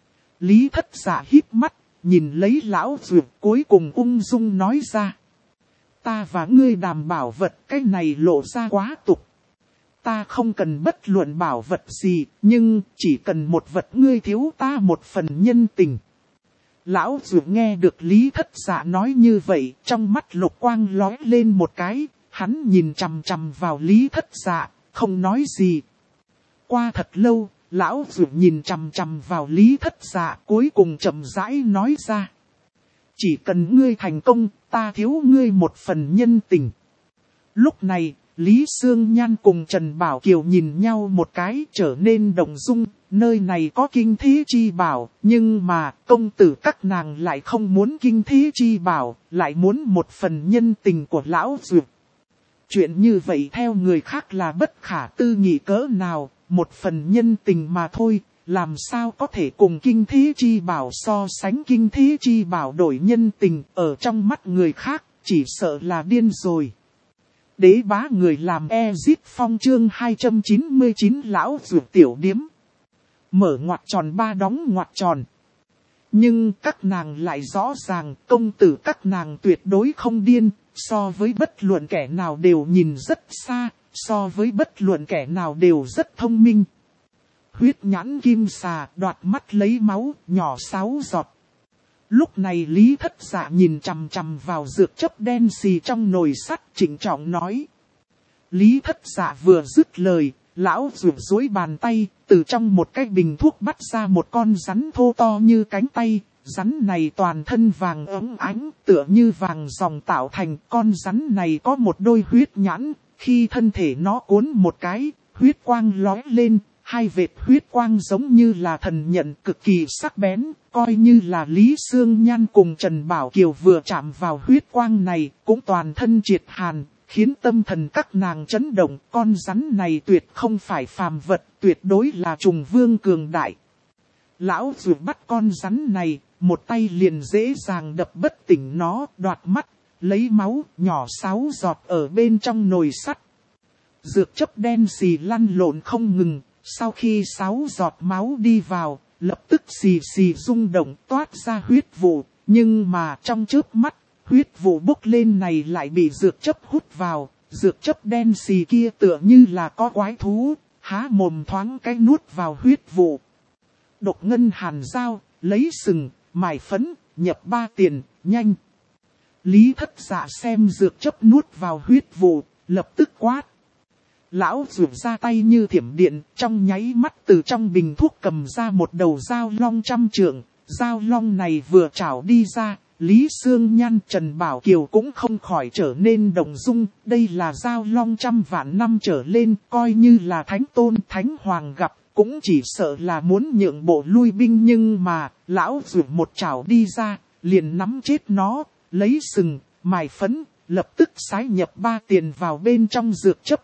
Speaker 1: Lý Thất Dạ híp mắt, nhìn lấy Lão Dược cuối cùng ung dung nói ra. Ta và ngươi đàm bảo vật, cái này lộ ra quá tục. Ta không cần bất luận bảo vật gì, nhưng chỉ cần một vật, ngươi thiếu ta một phần nhân tình. Lão Dược nghe được Lý Thất Dạ nói như vậy, trong mắt lục quang lóe lên một cái, hắn nhìn chằm chằm vào Lý Thất Dạ, không nói gì. Qua thật lâu, Lão Dược nhìn chằm chằm vào Lý Thất Dạ, cuối cùng chậm rãi nói ra. Chỉ cần ngươi thành công, ta thiếu ngươi một phần nhân tình. Lúc này, Lý Sương Nhan cùng Trần Bảo Kiều nhìn nhau một cái, trở nên động dung. Nơi này có kinh thế chi bảo, nhưng mà công tử các nàng lại không muốn kinh thế chi bảo, lại muốn một phần nhân tình của Lão Dược. Chuyện như vậy theo người khác là bất khả tư nghị cỡ nào, một phần nhân tình mà thôi, làm sao có thể cùng kinh thế chi bảo so sánh. Kinh thế chi bảo đổi nhân tình ở trong mắt người khác, chỉ sợ là điên rồi. Đế bá người làm Ezip Phong chương 299 Lão Dược tiểu điếm. Mở ngoặc tròn ba đóng ngoặc tròn. Nhưng các nàng lại rõ ràng công tử các nàng tuyệt đối không điên, so với bất luận kẻ nào đều nhìn rất xa, so với bất luận kẻ nào đều rất thông minh. Huyết nhãn kim xà đoạt mắt lấy máu, nhỏ 6 giọt. Lúc này Lý Thất Dạ nhìn chằm chằm vào dược chấp đen xì trong nồi sắt, trịnh trọng nói. Lý Thất Dạ vừa dứt lời, Lão Dược duỗi bàn tay, từ trong một cái bình thuốc bắt ra một con rắn thô to như cánh tay. Rắn này toàn thân vàng óng ánh, tựa như vàng ròng tạo thành. Con rắn này có một đôi huyết nhãn, khi thân thể nó cuốn một cái, huyết quang lóe lên. Hai vệt huyết quang giống như là thần nhận cực kỳ sắc bén, coi như là Lý Sương Nhan cùng Trần Bảo Kiều vừa chạm vào huyết quang này, cũng toàn thân triệt hàn, khiến tâm thần các nàng chấn động. Con rắn này tuyệt không phải phàm vật, tuyệt đối là trùng vương cường đại. Lão Dược bắt con rắn này, một tay liền dễ dàng đập bất tỉnh nó, đoạt mắt, lấy máu, nhỏ 6 giọt ở bên trong nồi sắt. Dược chấp đen xì lăn lộn không ngừng. Sau khi 6 giọt máu đi vào, lập tức xì xì rung động toát ra huyết vụ, nhưng mà trong chớp mắt, huyết vụ bốc lên này lại bị dược chấp hút vào, dược chấp đen xì kia tựa như là có quái thú, há mồm thoáng cái nuốt vào huyết vụ. Độc ngân hàn dao, lấy sừng, mài phấn, nhập 3 tiền, nhanh. Lý Thất Dạ xem dược chấp nuốt vào huyết vụ, lập tức quát. Lão Dược ra tay như thiểm điện, trong nháy mắt từ trong bình thuốc cầm ra một đầu dao long 100 trượng. Dao long này vừa trảo đi ra, Lý Sương Nhan Trần Bảo Kiều cũng không khỏi trở nên động dung. Đây là dao long 100 vạn năm trở lên, coi như là thánh tôn thánh hoàng gặp, cũng chỉ sợ là muốn nhượng bộ lui binh. Nhưng mà, Lão Dược một trảo đi ra, liền nắm chết nó, lấy sừng, mài phấn, lập tức sái nhập 3 tiền vào bên trong dược chấp.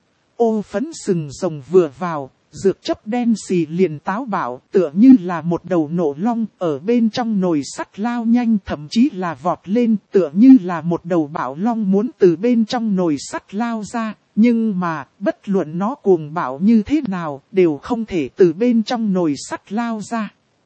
Speaker 1: Ô phấn sừng rồng vừa vào, dược chấp đen xì liền táo bạo, tựa như là một đầu nổ long ở bên trong nồi sắt lao nhanh, thậm chí là vọt lên, tựa như là một đầu bạo long muốn từ bên trong nồi sắt lao ra. Nhưng mà, bất luận nó cuồng bạo như thế nào, đều không thể từ bên trong nồi sắt lao ra.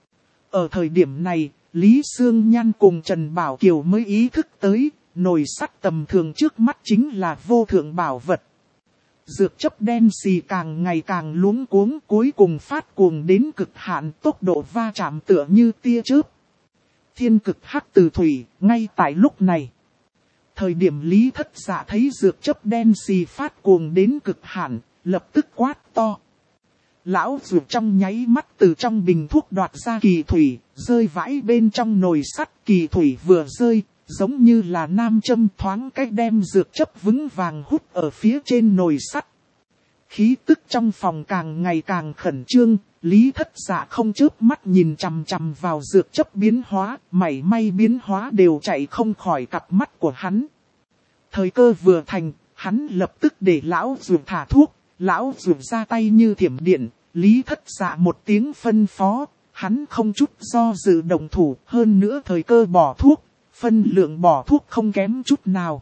Speaker 1: Ở thời điểm này, Lý Sương Nhan cùng Trần Bảo Kiều mới ý thức tới, nồi sắt tầm thường trước mắt chính là vô thượng bảo vật. Dược chấp đen xì càng ngày càng luống cuống, cuối cùng phát cuồng đến cực hạn, tốc độ va chạm tựa như tia chớp. Thiên cực hắc từ thủy, ngay tại lúc này. Thời điểm Lý Thất Dạ thấy dược chấp đen xì phát cuồng đến cực hạn, lập tức quát to. Lão Dược trong nháy mắt từ trong bình thuốc đoạt ra kỳ thủy, rơi vãi bên trong nồi sắt. Kỳ thủy vừa rơi, giống như là nam châm thoáng cách đem dược chấp vững vàng hút ở phía trên nồi sắt. Khí tức trong phòng càng ngày càng khẩn trương, Lý Thất Dạ không chớp mắt nhìn chằm chằm vào dược chấp biến hóa, mảy may biến hóa đều chạy không khỏi cặp mắt của hắn. Thời cơ vừa thành, hắn lập tức để Lão Dược thả thuốc, Lão Dược ra tay như thiểm điện, Lý Thất Dạ một tiếng phân phó, hắn không chút do dự động thủ, hơn nữa thời cơ bỏ thuốc. Phân lượng bỏ thuốc không kém chút nào.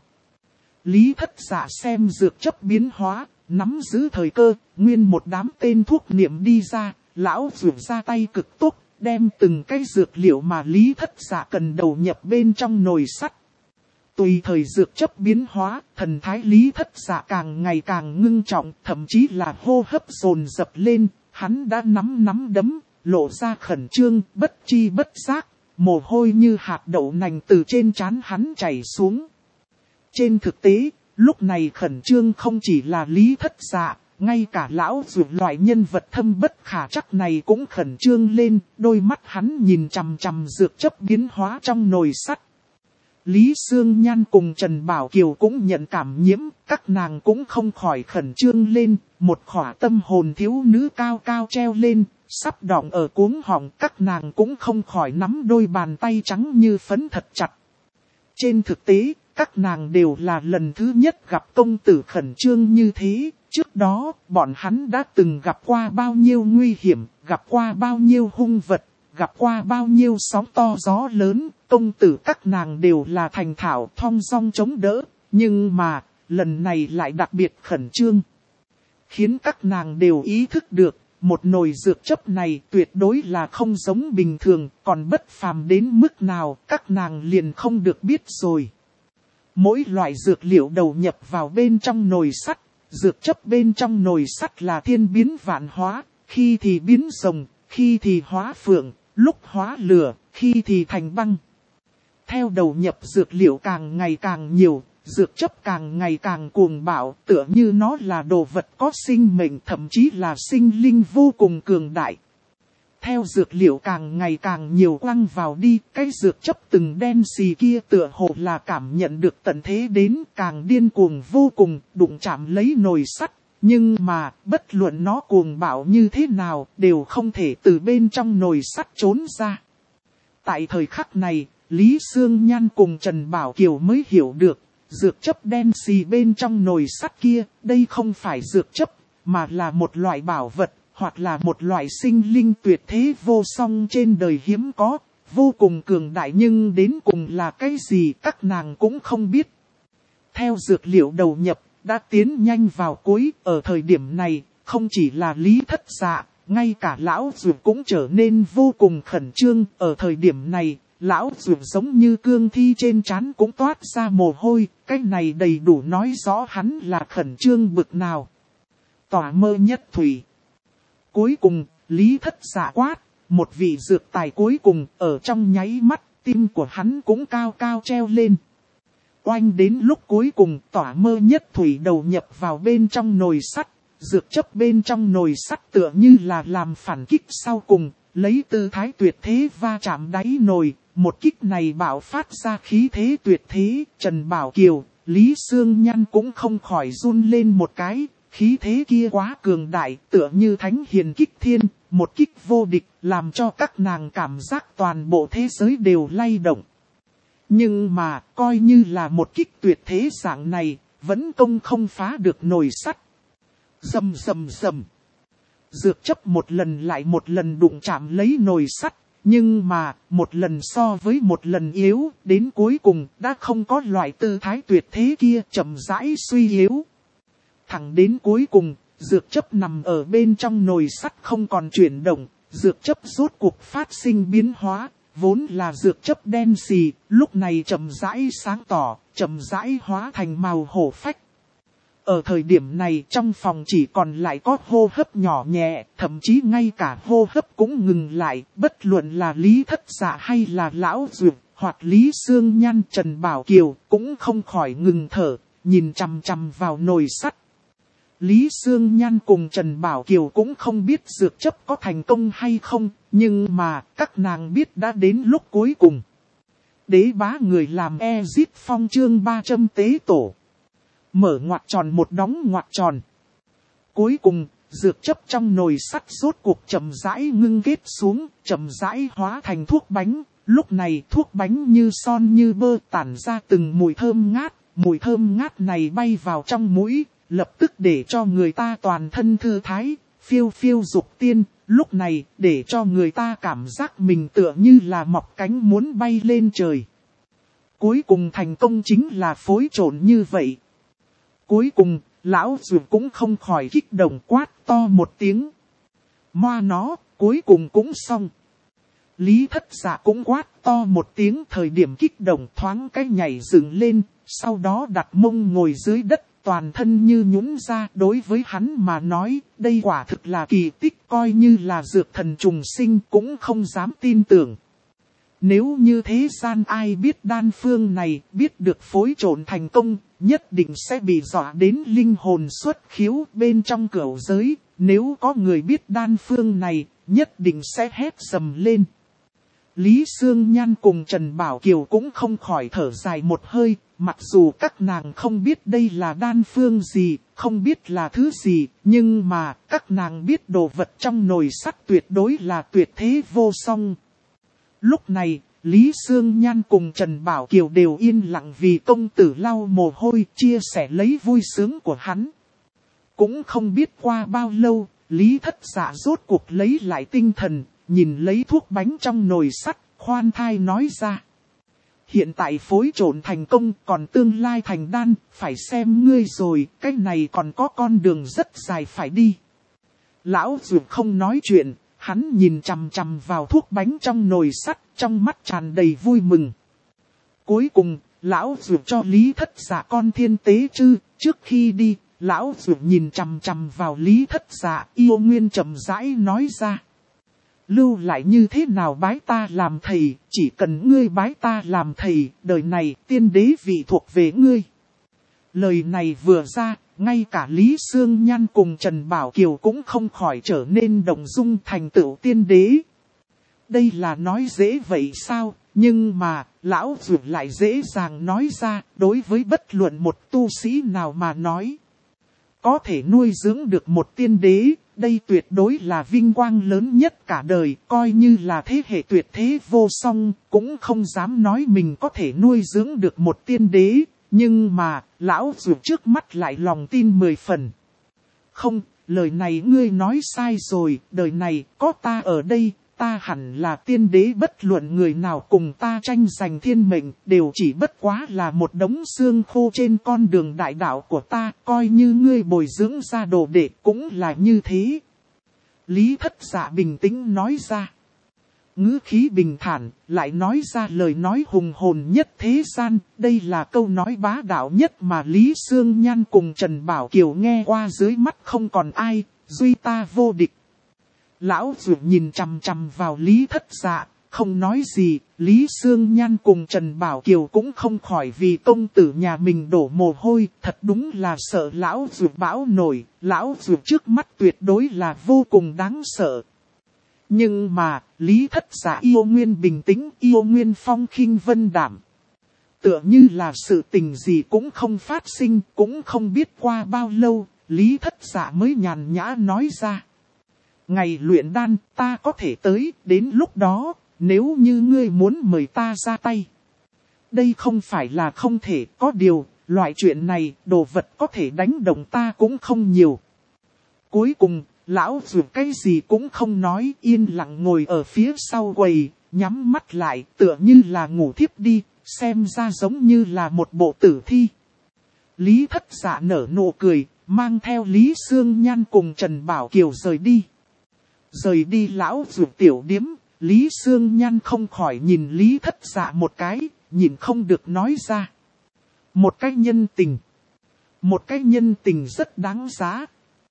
Speaker 1: Lý Thất Dạ xem dược chấp biến hóa, nắm giữ thời cơ, nguyên một đám tên thuốc niệm đi ra, Lão Dược ra tay cực tốt, đem từng cái dược liệu mà Lý Thất Dạ cần đầu nhập bên trong nồi sắt. Tùy thời dược chấp biến hóa, thần thái Lý Thất Dạ càng ngày càng ngưng trọng, thậm chí là hô hấp dồn dập lên, hắn đã nắm đấm, lộ ra khẩn trương, bất chi bất giác. mồ hôi như hạt đậu nành từ trên trán hắn chảy xuống. Trên thực tế, lúc này khẩn trương không chỉ là Lý Thất Dạ, ngay cả lão Dược loại nhân vật thâm bất khả trắc này cũng khẩn trương lên, đôi mắt hắn nhìn chằm chằm dược chấp biến hóa trong nồi sắt. Lý Sương Nhan cùng Trần Bảo Kiều cũng nhận cảm nhiễm, các nàng cũng không khỏi khẩn trương lên, một khỏa tâm hồn thiếu nữ cao cao treo lên, sắp đọng ở cuống họng, các nàng cũng không khỏi nắm đôi bàn tay trắng như phấn thật chặt. Trên thực tế, các nàng đều là lần thứ nhất gặp công tử khẩn trương như thế, trước đó bọn hắn đã từng gặp qua bao nhiêu nguy hiểm, gặp qua bao nhiêu hung vật, gặp qua bao nhiêu sóng to gió lớn, công tử các nàng đều là thành thạo thong dong chống đỡ, nhưng mà, lần này lại đặc biệt khẩn trương. Khiến các nàng đều ý thức được, một nồi dược chấp này tuyệt đối là không giống bình thường, còn bất phàm đến mức nào các nàng liền không được biết rồi. Mỗi loại dược liệu đầu nhập vào bên trong nồi sắt, dược chấp bên trong nồi sắt là thiên biến vạn hóa, khi thì biến rồng, khi thì hóa phượng, lúc hóa lửa, khi thì thành băng. Theo đầu nhập dược liệu càng ngày càng nhiều, dược chấp càng ngày càng cuồng bạo, tựa như nó là đồ vật có sinh mệnh, thậm chí là sinh linh vô cùng cường đại. Theo dược liệu càng ngày càng nhiều quăng vào đi, cái dược chấp từng đen xì kia tựa hồ là cảm nhận được tận thế đến, càng điên cuồng vô cùng, đụng chạm lấy nồi sắt. Nhưng mà, bất luận nó cuồng bạo như thế nào, đều không thể từ bên trong nồi sắt trốn ra. Tại thời khắc này, Lý Sương Nhan cùng Trần Bảo Kiều mới hiểu được, dược chấp đen xì bên trong nồi sắt kia, đây không phải dược chấp, mà là một loại bảo vật, hoặc là một loại sinh linh tuyệt thế vô song trên đời hiếm có, vô cùng cường đại, nhưng đến cùng là cái gì các nàng cũng không biết. Theo dược liệu đầu nhập, đã tiến nhanh vào cuối, ở thời điểm này, không chỉ là Lý Thất Dạ, ngay cả lão Dược cũng trở nên vô cùng khẩn trương, ở thời điểm này, lão Dược giống như cương thi trên trán cũng toát ra mồ hôi, cái này đầy đủ nói rõ hắn là khẩn trương bực nào. Tỏa mơ nhất thủy. Cuối cùng, Lý Thất Dạ quát, một vị dược tài cuối cùng, ở trong nháy mắt, tim của hắn cũng cao cao treo lên. Oanh đến lúc cuối cùng, tỏa mơ nhất thủy đầu nhập vào bên trong nồi sắt, dược chấp bên trong nồi sắt tựa như là làm phản kích sau cùng, lấy tư thái tuyệt thế va chạm đáy nồi, một kích này bạo phát ra khí thế tuyệt thế, Trần Bảo Kiều, Lý Sương Nhan cũng không khỏi run lên một cái, khí thế kia quá cường đại, tựa như thánh hiền kích thiên, một kích vô địch, làm cho các nàng cảm giác toàn bộ thế giới đều lay động. Nhưng mà, coi như là một kích tuyệt thế dạng này, vẫn công không phá được nồi sắt. Rầm rầm rầm. Dược chấp một lần lại một lần đụng chạm lấy nồi sắt, nhưng mà, một lần so với một lần yếu, đến cuối cùng đã không có loại tư thái tuyệt thế kia, chậm rãi suy yếu. Thẳng đến cuối cùng, dược chấp nằm ở bên trong nồi sắt không còn chuyển động, dược chấp rốt cuộc phát sinh biến hóa. Vốn là dược chấp đen xì, lúc này chậm rãi sáng tỏ, chậm rãi hóa thành màu hổ phách. Ở thời điểm này trong phòng chỉ còn lại có hô hấp nhỏ nhẹ, thậm chí ngay cả hô hấp cũng ngừng lại, bất luận là Lý Thất Dạ hay là Lão Dược, hoặc Lý Sương Nhan Trần Bảo Kiều, cũng không khỏi ngừng thở, nhìn chằm chằm vào nồi sắt. Lý Sương Nhan cùng Trần Bảo Kiều cũng không biết dược chấp có thành công hay không, nhưng mà các nàng biết đã đến lúc cuối cùng. Đế bá người làm Ezit Phong chương 300 tế tổ. Mở ngoặc tròn một đóng ngoặc tròn. Cuối cùng, dược chấp trong nồi sắt rốt cuộc chậm rãi ngưng kết xuống, chậm rãi hóa thành thuốc bánh. Lúc này thuốc bánh như son như bơ tản ra từng mùi thơm ngát này bay vào trong mũi. Lập tức để cho người ta toàn thân thư thái, phiêu phiêu dục tiên, lúc này để cho người ta cảm giác mình tựa như là mọc cánh muốn bay lên trời. Cuối cùng thành công chính là phối trộn như vậy. Cuối cùng, lão Dược cũng không khỏi kích động quát to một tiếng. Moa nó, cuối cùng cũng xong. Lý Thất Dạ cũng quát to một tiếng, thời điểm kích động thoáng cái nhảy dựng lên, sau đó đặt mông ngồi dưới đất. Toàn thân như nhũn ra, đối với hắn mà nói, đây quả thực là kỳ tích, coi như là dược thần trùng sinh cũng không dám tin tưởng. Nếu như thế gian ai biết đan phương này, biết được phối trộn thành công, nhất định sẽ bị dọa đến linh hồn xuất khiếu bên trong cửu giới. Nếu có người biết đan phương này, nhất định sẽ hét sầm lên. Lý Sương Nhan cùng Trần Bảo Kiều cũng không khỏi thở dài một hơi, mặc dù các nàng không biết đây là đan phương gì, không biết là thứ gì, nhưng mà các nàng biết đồ vật trong nồi sắt tuyệt đối là tuyệt thế vô song. Lúc này, Lý Sương Nhan cùng Trần Bảo Kiều đều yên lặng vì công tử lau mồ hôi, chia sẻ lấy vui sướng của hắn. Cũng không biết qua bao lâu, Lý Thất Dạ rốt cuộc lấy lại tinh thần, nhìn lấy thuốc bánh trong nồi sắt, khoan thai nói ra. Hiện tại phối trộn thành công, còn tương lai thành đan, phải xem ngươi rồi, cái này còn có con đường rất dài phải đi. Lão Dược không nói chuyện, hắn nhìn chằm chằm vào thuốc bánh trong nồi sắt, trong mắt tràn đầy vui mừng. Cuối cùng, Lão Dược cho Lý Thất Dạ con thiên tế chư, trước khi đi, Lão Dược nhìn chằm chằm vào Lý Thất Dạ, yêu nguyên chậm rãi nói ra. Lưu lại như thế nào bái ta làm thầy, chỉ cần ngươi bái ta làm thầy, đời này tiên đế vị thuộc về ngươi. Lời này vừa ra, ngay cả Lý Sương Nhan cùng Trần Bảo Kiều cũng không khỏi trở nên động dung thành tựu tiên đế. Đây là nói dễ vậy sao, nhưng mà, Lão Dược lại dễ dàng nói ra, đối với bất luận một tu sĩ nào mà nói. Có thể nuôi dưỡng được một tiên đế, đây tuyệt đối là vinh quang lớn nhất cả đời, coi như là thế hệ tuyệt thế vô song, cũng không dám nói mình có thể nuôi dưỡng được một tiên đế, nhưng mà, Lão Dược trước mắt lại lòng tin 10 phần. Không, lời này ngươi nói sai rồi, đời này có ta ở đây, ta hẳn là tiên đế, bất luận người nào cùng ta tranh giành thiên mệnh, đều chỉ bất quá là một đống xương khô trên con đường đại đạo của ta, coi như ngươi bồi dưỡng ra đồ đệ cũng là như thế. Lý Thất Dạ bình tĩnh nói ra. Ngữ khí bình thản, lại nói ra lời nói hùng hồn nhất thế gian, đây là câu nói bá đạo nhất mà Lý Sương Nhan cùng Trần Bảo Kiều nghe qua dưới mắt không còn ai, duy ta vô địch. Lão Dược nhìn chằm chằm vào Lý Thất Dạ, không nói gì, Lý Sương Nhan cùng Trần Bảo Kiều cũng không khỏi vì công tử nhà mình đổ mồ hôi, thật đúng là sợ Lão Dược bão nổi, Lão Dược trước mắt tuyệt đối là vô cùng đáng sợ. Nhưng mà, Lý Thất Dạ yêu nguyên bình tĩnh, yêu nguyên phong khinh vân đảm. Tựa như là sự tình gì cũng không phát sinh, cũng không biết qua bao lâu, Lý Thất Dạ mới nhàn nhã nói ra. Ngày luyện đan, ta có thể tới, đến lúc đó, nếu như ngươi muốn mời ta ra tay. Đây không phải là không thể, có điều, loại chuyện này, đồ vật có thể đánh động ta cũng không nhiều. Cuối cùng, Lão Dược cái gì cũng không nói, yên lặng ngồi ở phía sau quầy, nhắm mắt lại, tựa như là ngủ thiếp đi, xem ra giống như là một bộ tử thi. Lý Thất Dạ nở nụ cười, mang theo Lý Sương Nhan cùng Trần Bảo Kiều rời đi. Rời đi Lão Dược tiểu điếm, Lý Sương Nhan không khỏi nhìn Lý Thất Dạ một cái, nhìn không được nói ra. Một cái nhân tình. Một cái nhân tình rất đáng giá.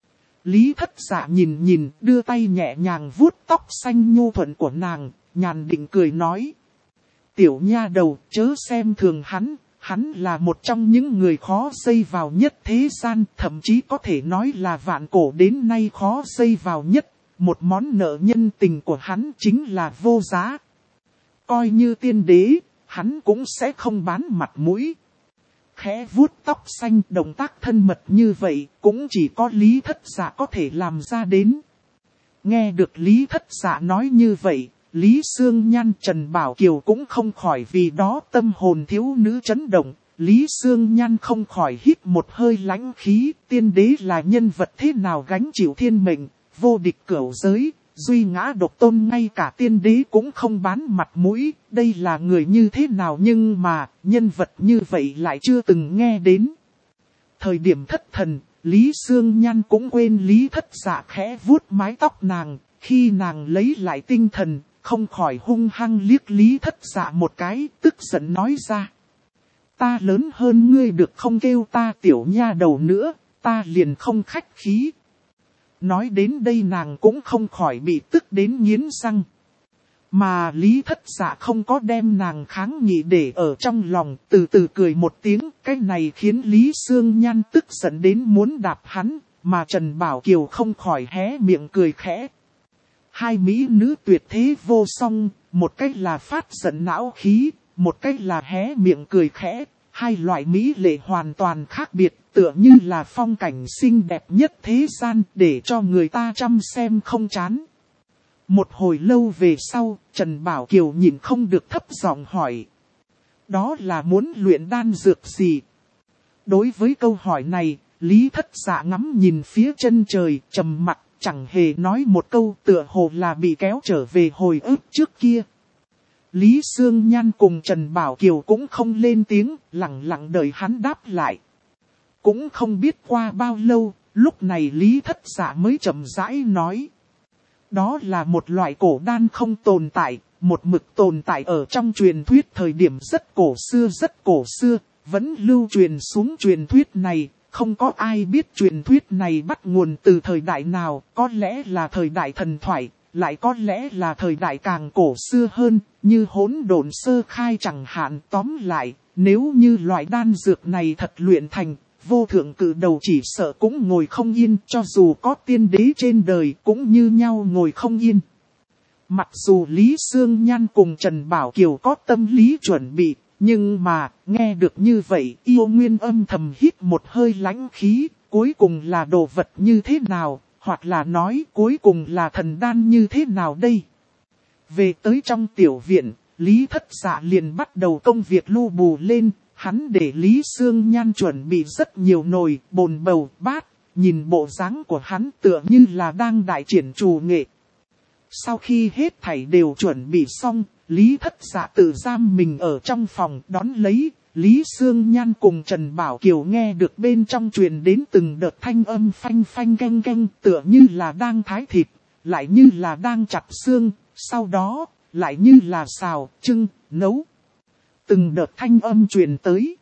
Speaker 1: Lý Thất Dạ nhìn, đưa tay nhẹ nhàng vuốt tóc xanh nhu thuận của nàng, nhàn định cười nói. Tiểu nha đầu, chớ xem thường hắn là một trong những người khó dây vào nhất thế gian, thậm chí có thể nói là vạn cổ đến nay khó dây vào nhất. Một món nợ nhân tình của hắn chính là vô giá. Coi như tiên đế, hắn cũng sẽ không bán mặt mũi. Khẽ vuốt tóc xanh, động tác thân mật như vậy, cũng chỉ có Lý Thất Dạ có thể làm ra đến. Nghe được Lý Thất Dạ nói như vậy, Lý Sương Nhan Trần Bảo Kiều cũng không khỏi vì đó tâm hồn thiếu nữ chấn động. Lý Sương Nhan không khỏi hít một hơi lãnh khí, tiên đế là nhân vật thế nào gánh chịu thiên mệnh, vô địch cửu giới, duy ngã độc tôn, ngay cả tiên đế cũng không bán mặt mũi, đây là người như thế nào, nhưng mà, nhân vật như vậy lại chưa từng nghe đến. Thời điểm thất thần, Lý Sương Nhan cũng quên Lý Thất Dạ khẽ vuốt mái tóc nàng, khi nàng lấy lại tinh thần, không khỏi hung hăng liếc Lý Thất Dạ một cái, tức giận nói ra. Ta lớn hơn ngươi được không, kêu ta tiểu nha đầu nữa, ta liền không khách khí. Nói đến đây nàng cũng không khỏi bị tức đến nghiến răng. Mà Lý Thất Dạ không có đem nàng kháng nghị để ở trong lòng, từ từ cười một tiếng, cái này khiến Lý Sương Nhan tức giận đến muốn đạp hắn, mà Trần Bảo Kiều không khỏi hé miệng cười khẽ. Hai mỹ nữ tuyệt thế vô song, một cách là phát giận não khí, một cách là hé miệng cười khẽ, hai loại mỹ lệ hoàn toàn khác biệt, tựa như là phong cảnh xinh đẹp nhất thế gian để cho người ta chăm xem không chán. Một hồi lâu về sau, Trần Bảo Kiều nhìn không được thấp giọng hỏi. Đó là muốn luyện đan dược gì? Đối với câu hỏi này, Lý Thất Dạ ngắm nhìn phía chân trời, trầm mặc, chẳng hề nói một câu, tựa hồ là bị kéo trở về hồi ức trước kia. Lý Sương Nhan cùng Trần Bảo Kiều cũng không lên tiếng, lặng lặng đợi hắn đáp lại. Cũng không biết qua bao lâu, lúc này Lý Thất Dạ mới chậm rãi nói. Đó là một loại cổ đan không tồn tại, một mực tồn tại ở trong truyền thuyết thời điểm rất cổ xưa, vẫn lưu truyền xuống truyền thuyết này. Không có ai biết truyền thuyết này bắt nguồn từ thời đại nào, có lẽ là thời đại thần thoại, lại có lẽ là thời đại càng cổ xưa hơn, như hỗn độn sơ khai chẳng hạn. Tóm lại, nếu như loại đan dược này thật luyện thành, vô thượng cử đầu chỉ sợ cũng ngồi không yên, cho dù có tiên đế trên đời cũng như nhau ngồi không yên. Mặc dù Lý Sương Nhan cùng Trần Bảo Kiều có tâm lý chuẩn bị, nhưng mà, nghe được như vậy, Yêu Nguyên âm thầm hít một hơi lãnh khí, cuối cùng là đồ vật như thế nào, hoặc là nói cuối cùng là thần đan như thế nào đây. Về tới trong tiểu viện, Lý Thất Dạ liền bắt đầu công việc lu bù lên, hắn để Lý Sương Nhan chuẩn bị rất nhiều nồi, bồn bầu, bát, nhìn bộ dáng của hắn tựa như là đang đại triển trù nghệ. Sau khi hết thảy đều chuẩn bị xong, Lý Thất Dạ tự giam mình ở trong phòng đón lấy, Lý Sương Nhan cùng Trần Bảo Kiều nghe được bên trong truyền đến từng đợt thanh âm phanh phanh canh canh, tựa như là đang thái thịt, lại như là đang chặt xương, sau đó lại như là xào, trưng, nấu. Từng đợt thanh âm truyền tới.